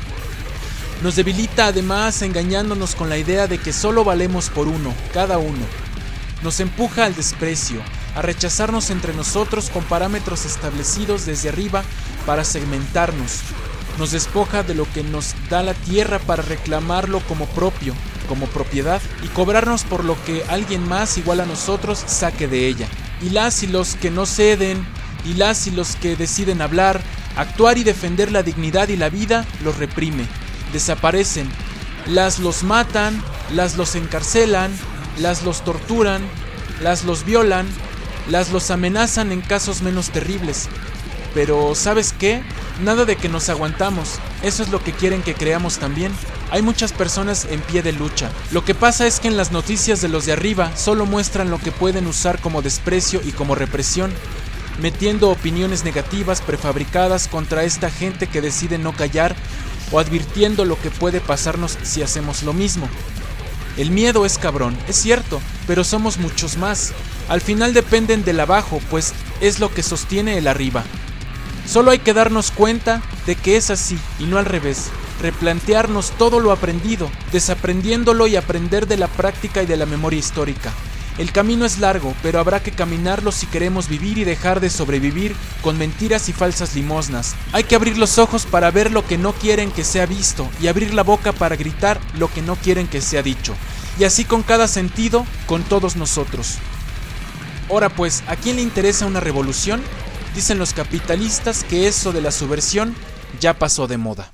Nos debilita además engañándonos con la idea de que solo valemos por uno, cada uno. Nos empuja al desprecio, a rechazarnos entre nosotros con parámetros establecidos desde arriba para segmentarnos. Nos despoja de lo que nos da la tierra para reclamarlo como propio, como propiedad, y cobrarnos por lo que alguien más igual a nosotros saque de ella. Y las y los que no ceden, y las y los que deciden hablar, actuar y defender la dignidad y la vida, los reprime. Desaparecen, las los matan, las los encarcelan, las los torturan, las los violan, las los amenazan en casos menos terribles. Pero ¿sabes qué? Nada de que nos aguantamos, eso es lo que quieren que creamos también. Hay muchas personas en pie de lucha. Lo que pasa es que en las noticias de los de arriba solo muestran lo que pueden usar como desprecio y como represión, metiendo opiniones negativas prefabricadas contra esta gente que decide no callar, o advirtiendo lo que puede pasarnos si hacemos lo mismo. El miedo es cabrón, es cierto, pero somos muchos más. Al final dependen del abajo, pues es lo que sostiene el arriba. Solo hay que darnos cuenta de que es así y no al revés. Replantearnos todo lo aprendido, desaprendiéndolo y aprender de la práctica y de la memoria histórica. El camino es largo, pero habrá que caminarlo si queremos vivir y dejar de sobrevivir con mentiras y falsas limosnas. Hay que abrir los ojos para ver lo que no quieren que sea visto y abrir la boca para gritar lo que no quieren que sea dicho. Y así con cada sentido, con todos nosotros. Ahora pues, ¿a quién le interesa una revolución? Dicen los capitalistas que eso de la subversión ya pasó de moda.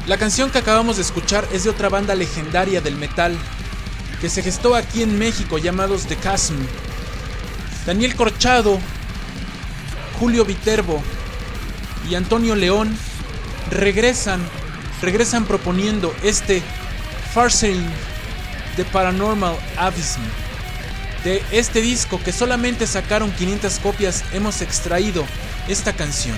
La canción que acabamos de escuchar es de otra banda legendaria del metal que se gestó aquí en México, llamados The Chasm. Daniel Corchado, Julio Viterbo y Antonio León regresan proponiendo este Farcing the Paranormal Abysm. De este disco que solamente sacaron 500 copias hemos extraído esta canción.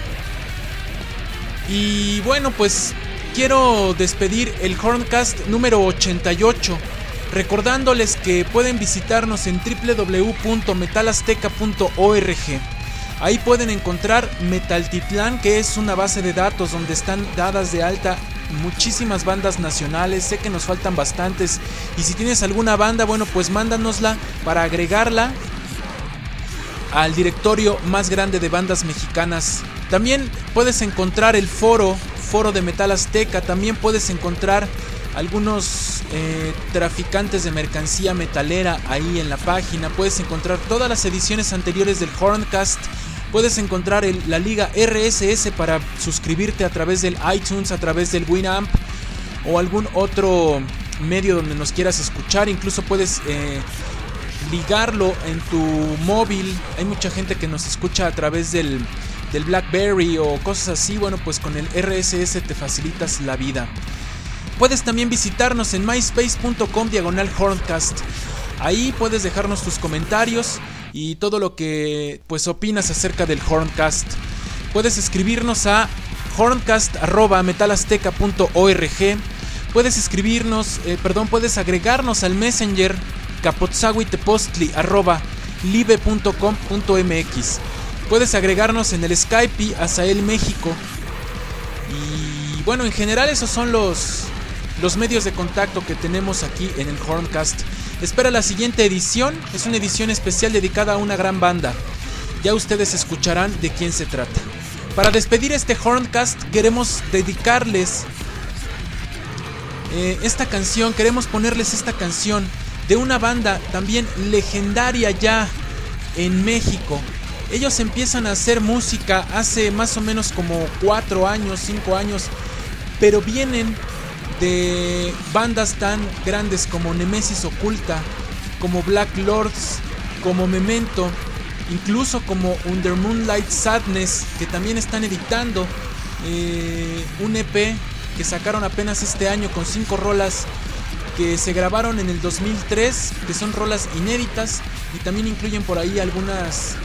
Y bueno, pues quiero despedir el Horncast número 88 recordándoles que pueden visitarnos en www.metalazteca.org. Ahí pueden encontrar Metaltitlán, que es una base de datos donde están dadas de alta muchísimas bandas nacionales. Sé que nos faltan bastantes, y si tienes alguna banda, bueno, pues mándanosla para agregarla al directorio más grande de bandas mexicanas. También puedes encontrar el foro de Metal Azteca. También puedes encontrar algunos traficantes de mercancía metalera ahí en la página. Puedes encontrar todas las ediciones anteriores del Horncast. Puedes encontrar la liga RSS para suscribirte a través del iTunes, a través del Winamp o algún otro medio donde nos quieras escuchar. Incluso puedes ligarlo en tu móvil. Hay mucha gente que nos escucha a través del BlackBerry o cosas así. Bueno, pues con el RSS te facilitas la vida. Puedes también visitarnos en myspace.com/Horncast. Ahí puedes dejarnos tus comentarios y todo lo que pues opinas acerca del Horncast. Puedes escribirnos a horncast@metalazteca.org. Puedes agregarnos al Messenger capotzahuitepostli@live.com.mx. Puedes agregarnos en el Skype Azael México. Y bueno, en general esos son los medios de contacto que tenemos aquí en el Horncast. Espera la siguiente edición. Es una edición especial dedicada a una gran banda. Ya ustedes escucharán de quién se trata. Para despedir este Horncast queremos dedicarles esta canción. Queremos ponerles esta canción de una banda también legendaria ya en México. Ellos empiezan a hacer música hace más o menos como 4 años, 5 años, pero vienen de bandas tan grandes como Nemesis Oculta, como Black Lords, como Memento, incluso como Under Moonlight Sadness, que también están editando un EP que sacaron apenas este año con 5 rolas que se grabaron en el 2003, que son rolas inéditas y también incluyen por ahí algunas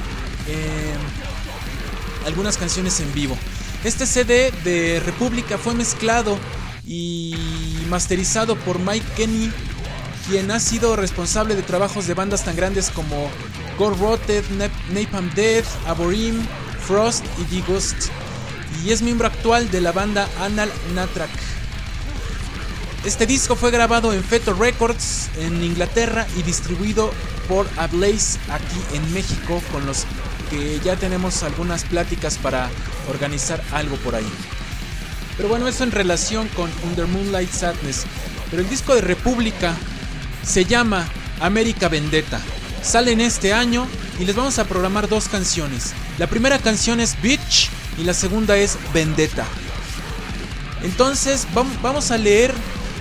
canciones en vivo. Este CD de República fue mezclado y masterizado por Mike Kenny, quien ha sido responsable de trabajos de bandas tan grandes como Gore Rotted, Napalm Death, Aborim, Frost y The Ghost, y es miembro actual de la banda Anal Natrak. Este disco fue grabado en Feto Records en Inglaterra y distribuido por Ablaze aquí en México, con los que ya tenemos algunas pláticas para organizar algo por ahí. Pero bueno, eso en relación con Under Moonlight Sadness. Pero el disco de República se llama América Vendetta. Sale en este año y les vamos a programar 2 canciones. La primera canción es Bitch y la segunda es Vendetta. Entonces vamos a leer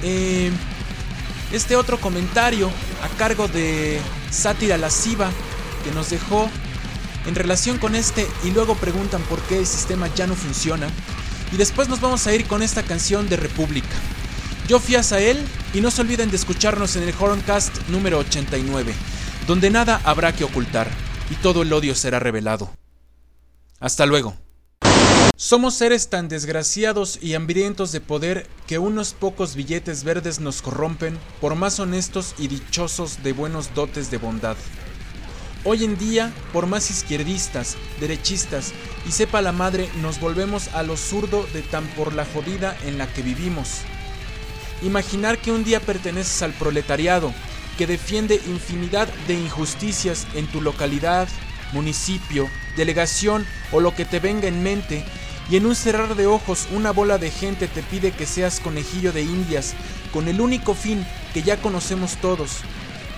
este otro comentario a cargo de Sátira Lasciva, que nos dejó en relación con y luego preguntan por qué el sistema ya no funciona. Y después nos vamos a ir con esta canción de República. Yo fui Azael y no se olviden de escucharnos en el Horncast número 89, donde nada habrá que ocultar y todo el odio será revelado. Hasta luego. Somos seres tan desgraciados y hambrientos de poder que unos pocos billetes verdes nos corrompen, por más honestos y dichosos de buenos dotes de bondad. Hoy en día, por más izquierdistas, derechistas y sepa la madre, nos volvemos a lo zurdo de tan por la jodida en la que vivimos. Imaginar que un día perteneces al proletariado, que defiende infinidad de injusticias en tu localidad, municipio, delegación o lo que te venga en mente, y en un cerrar de ojos una bola de gente te pide que seas conejillo de indias, con el único fin que ya conocemos todos: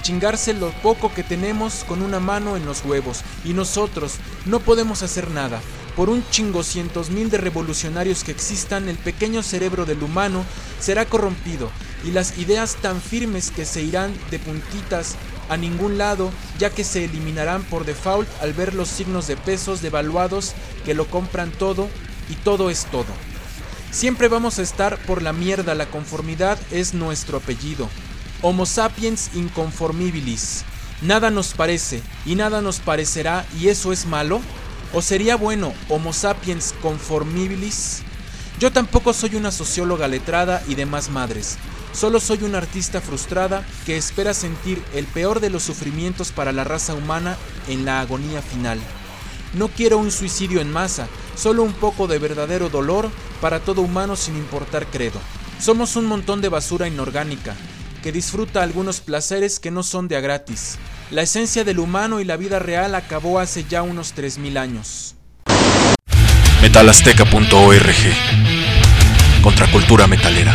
chingarse lo poco que tenemos con una mano en los huevos, y nosotros no podemos hacer nada. Por un chingocientos mil de revolucionarios que existan, el pequeño cerebro del humano será corrompido, y las ideas tan firmes que se irán de puntitas a ningún lado, ya que se eliminarán por default al ver los signos de pesos devaluados que lo compran todo, y todo es todo. Siempre vamos a estar por la mierda, la conformidad es nuestro apellido. Homo sapiens inconformibilis. Nada nos parece y nada nos parecerá, ¿y eso es malo? ¿O sería bueno Homo sapiens conformibilis? Yo tampoco soy una socióloga letrada y demás madres. Solo soy una artista frustrada que espera sentir el peor de los sufrimientos para la raza humana en la agonía final. No quiero un suicidio en masa, solo un poco de verdadero dolor para todo humano sin importar credo. Somos un montón de basura inorgánica, que disfruta algunos placeres que no son de a gratis. La esencia del humano y la vida real acabó hace ya unos 3000 años. Metalazteca.org. Contracultura metalera.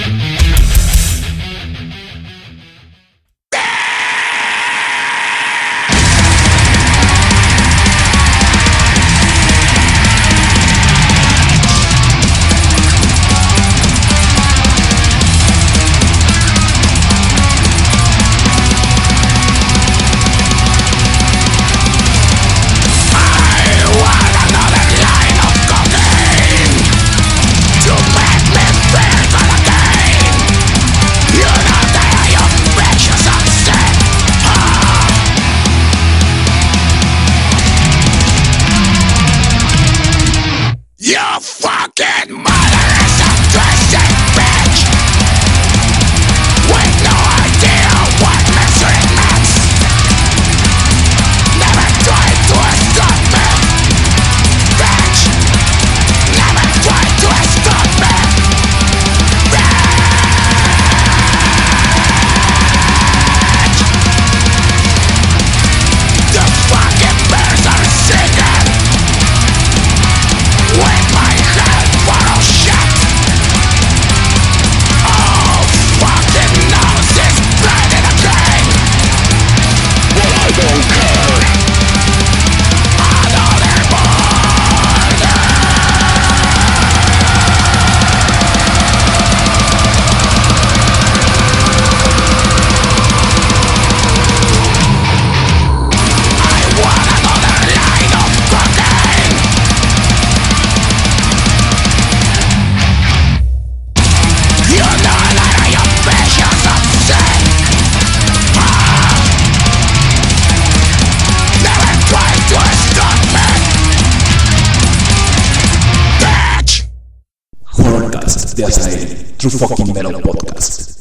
De Azael, True Fucking Metal Podcast.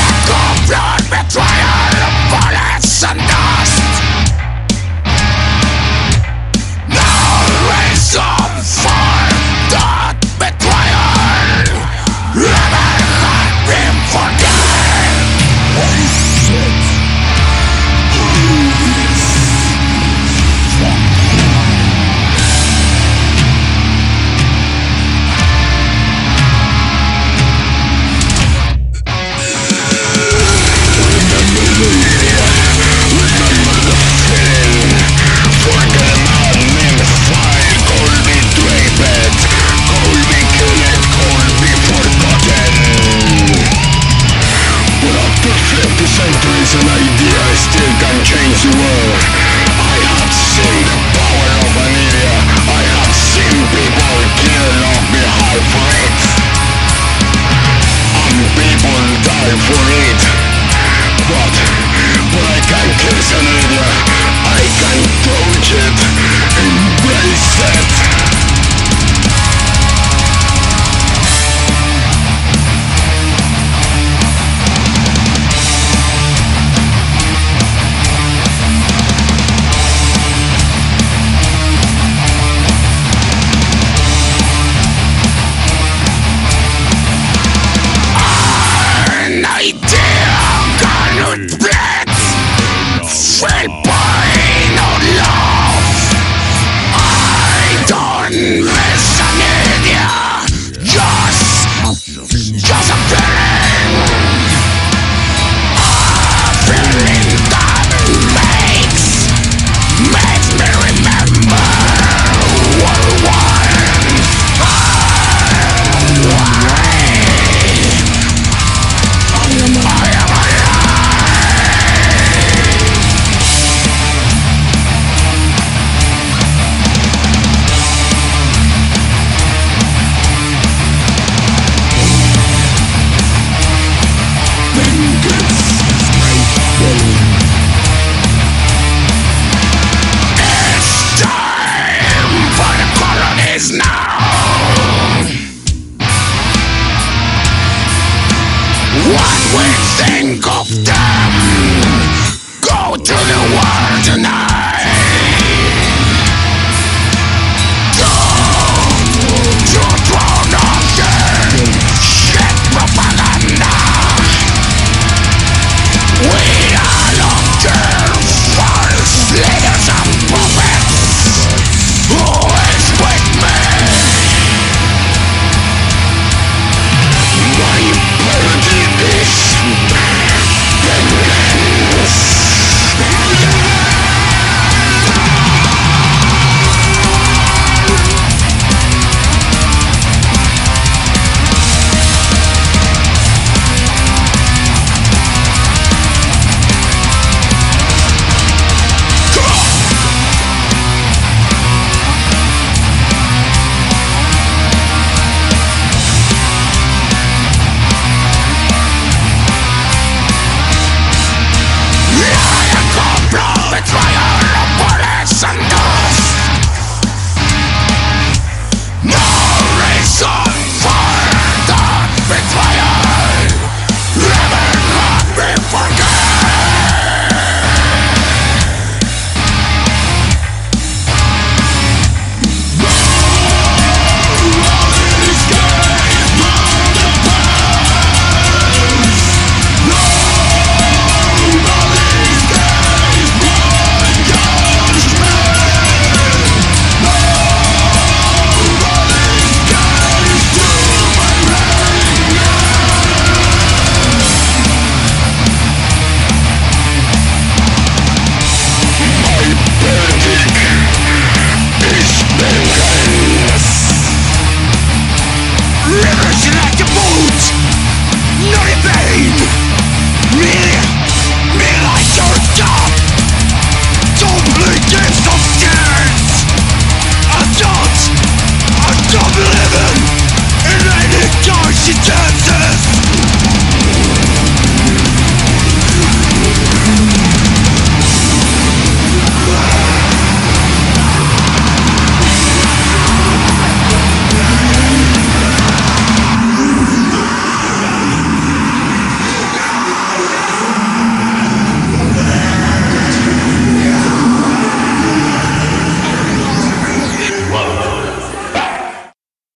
Betrayal, bullets and dust. what we think of them. Go to the world tonight. To drown again. Shit propaganda. We are long-term false leaders and puppets. Who is with me? My imperative is vengeance. Liberty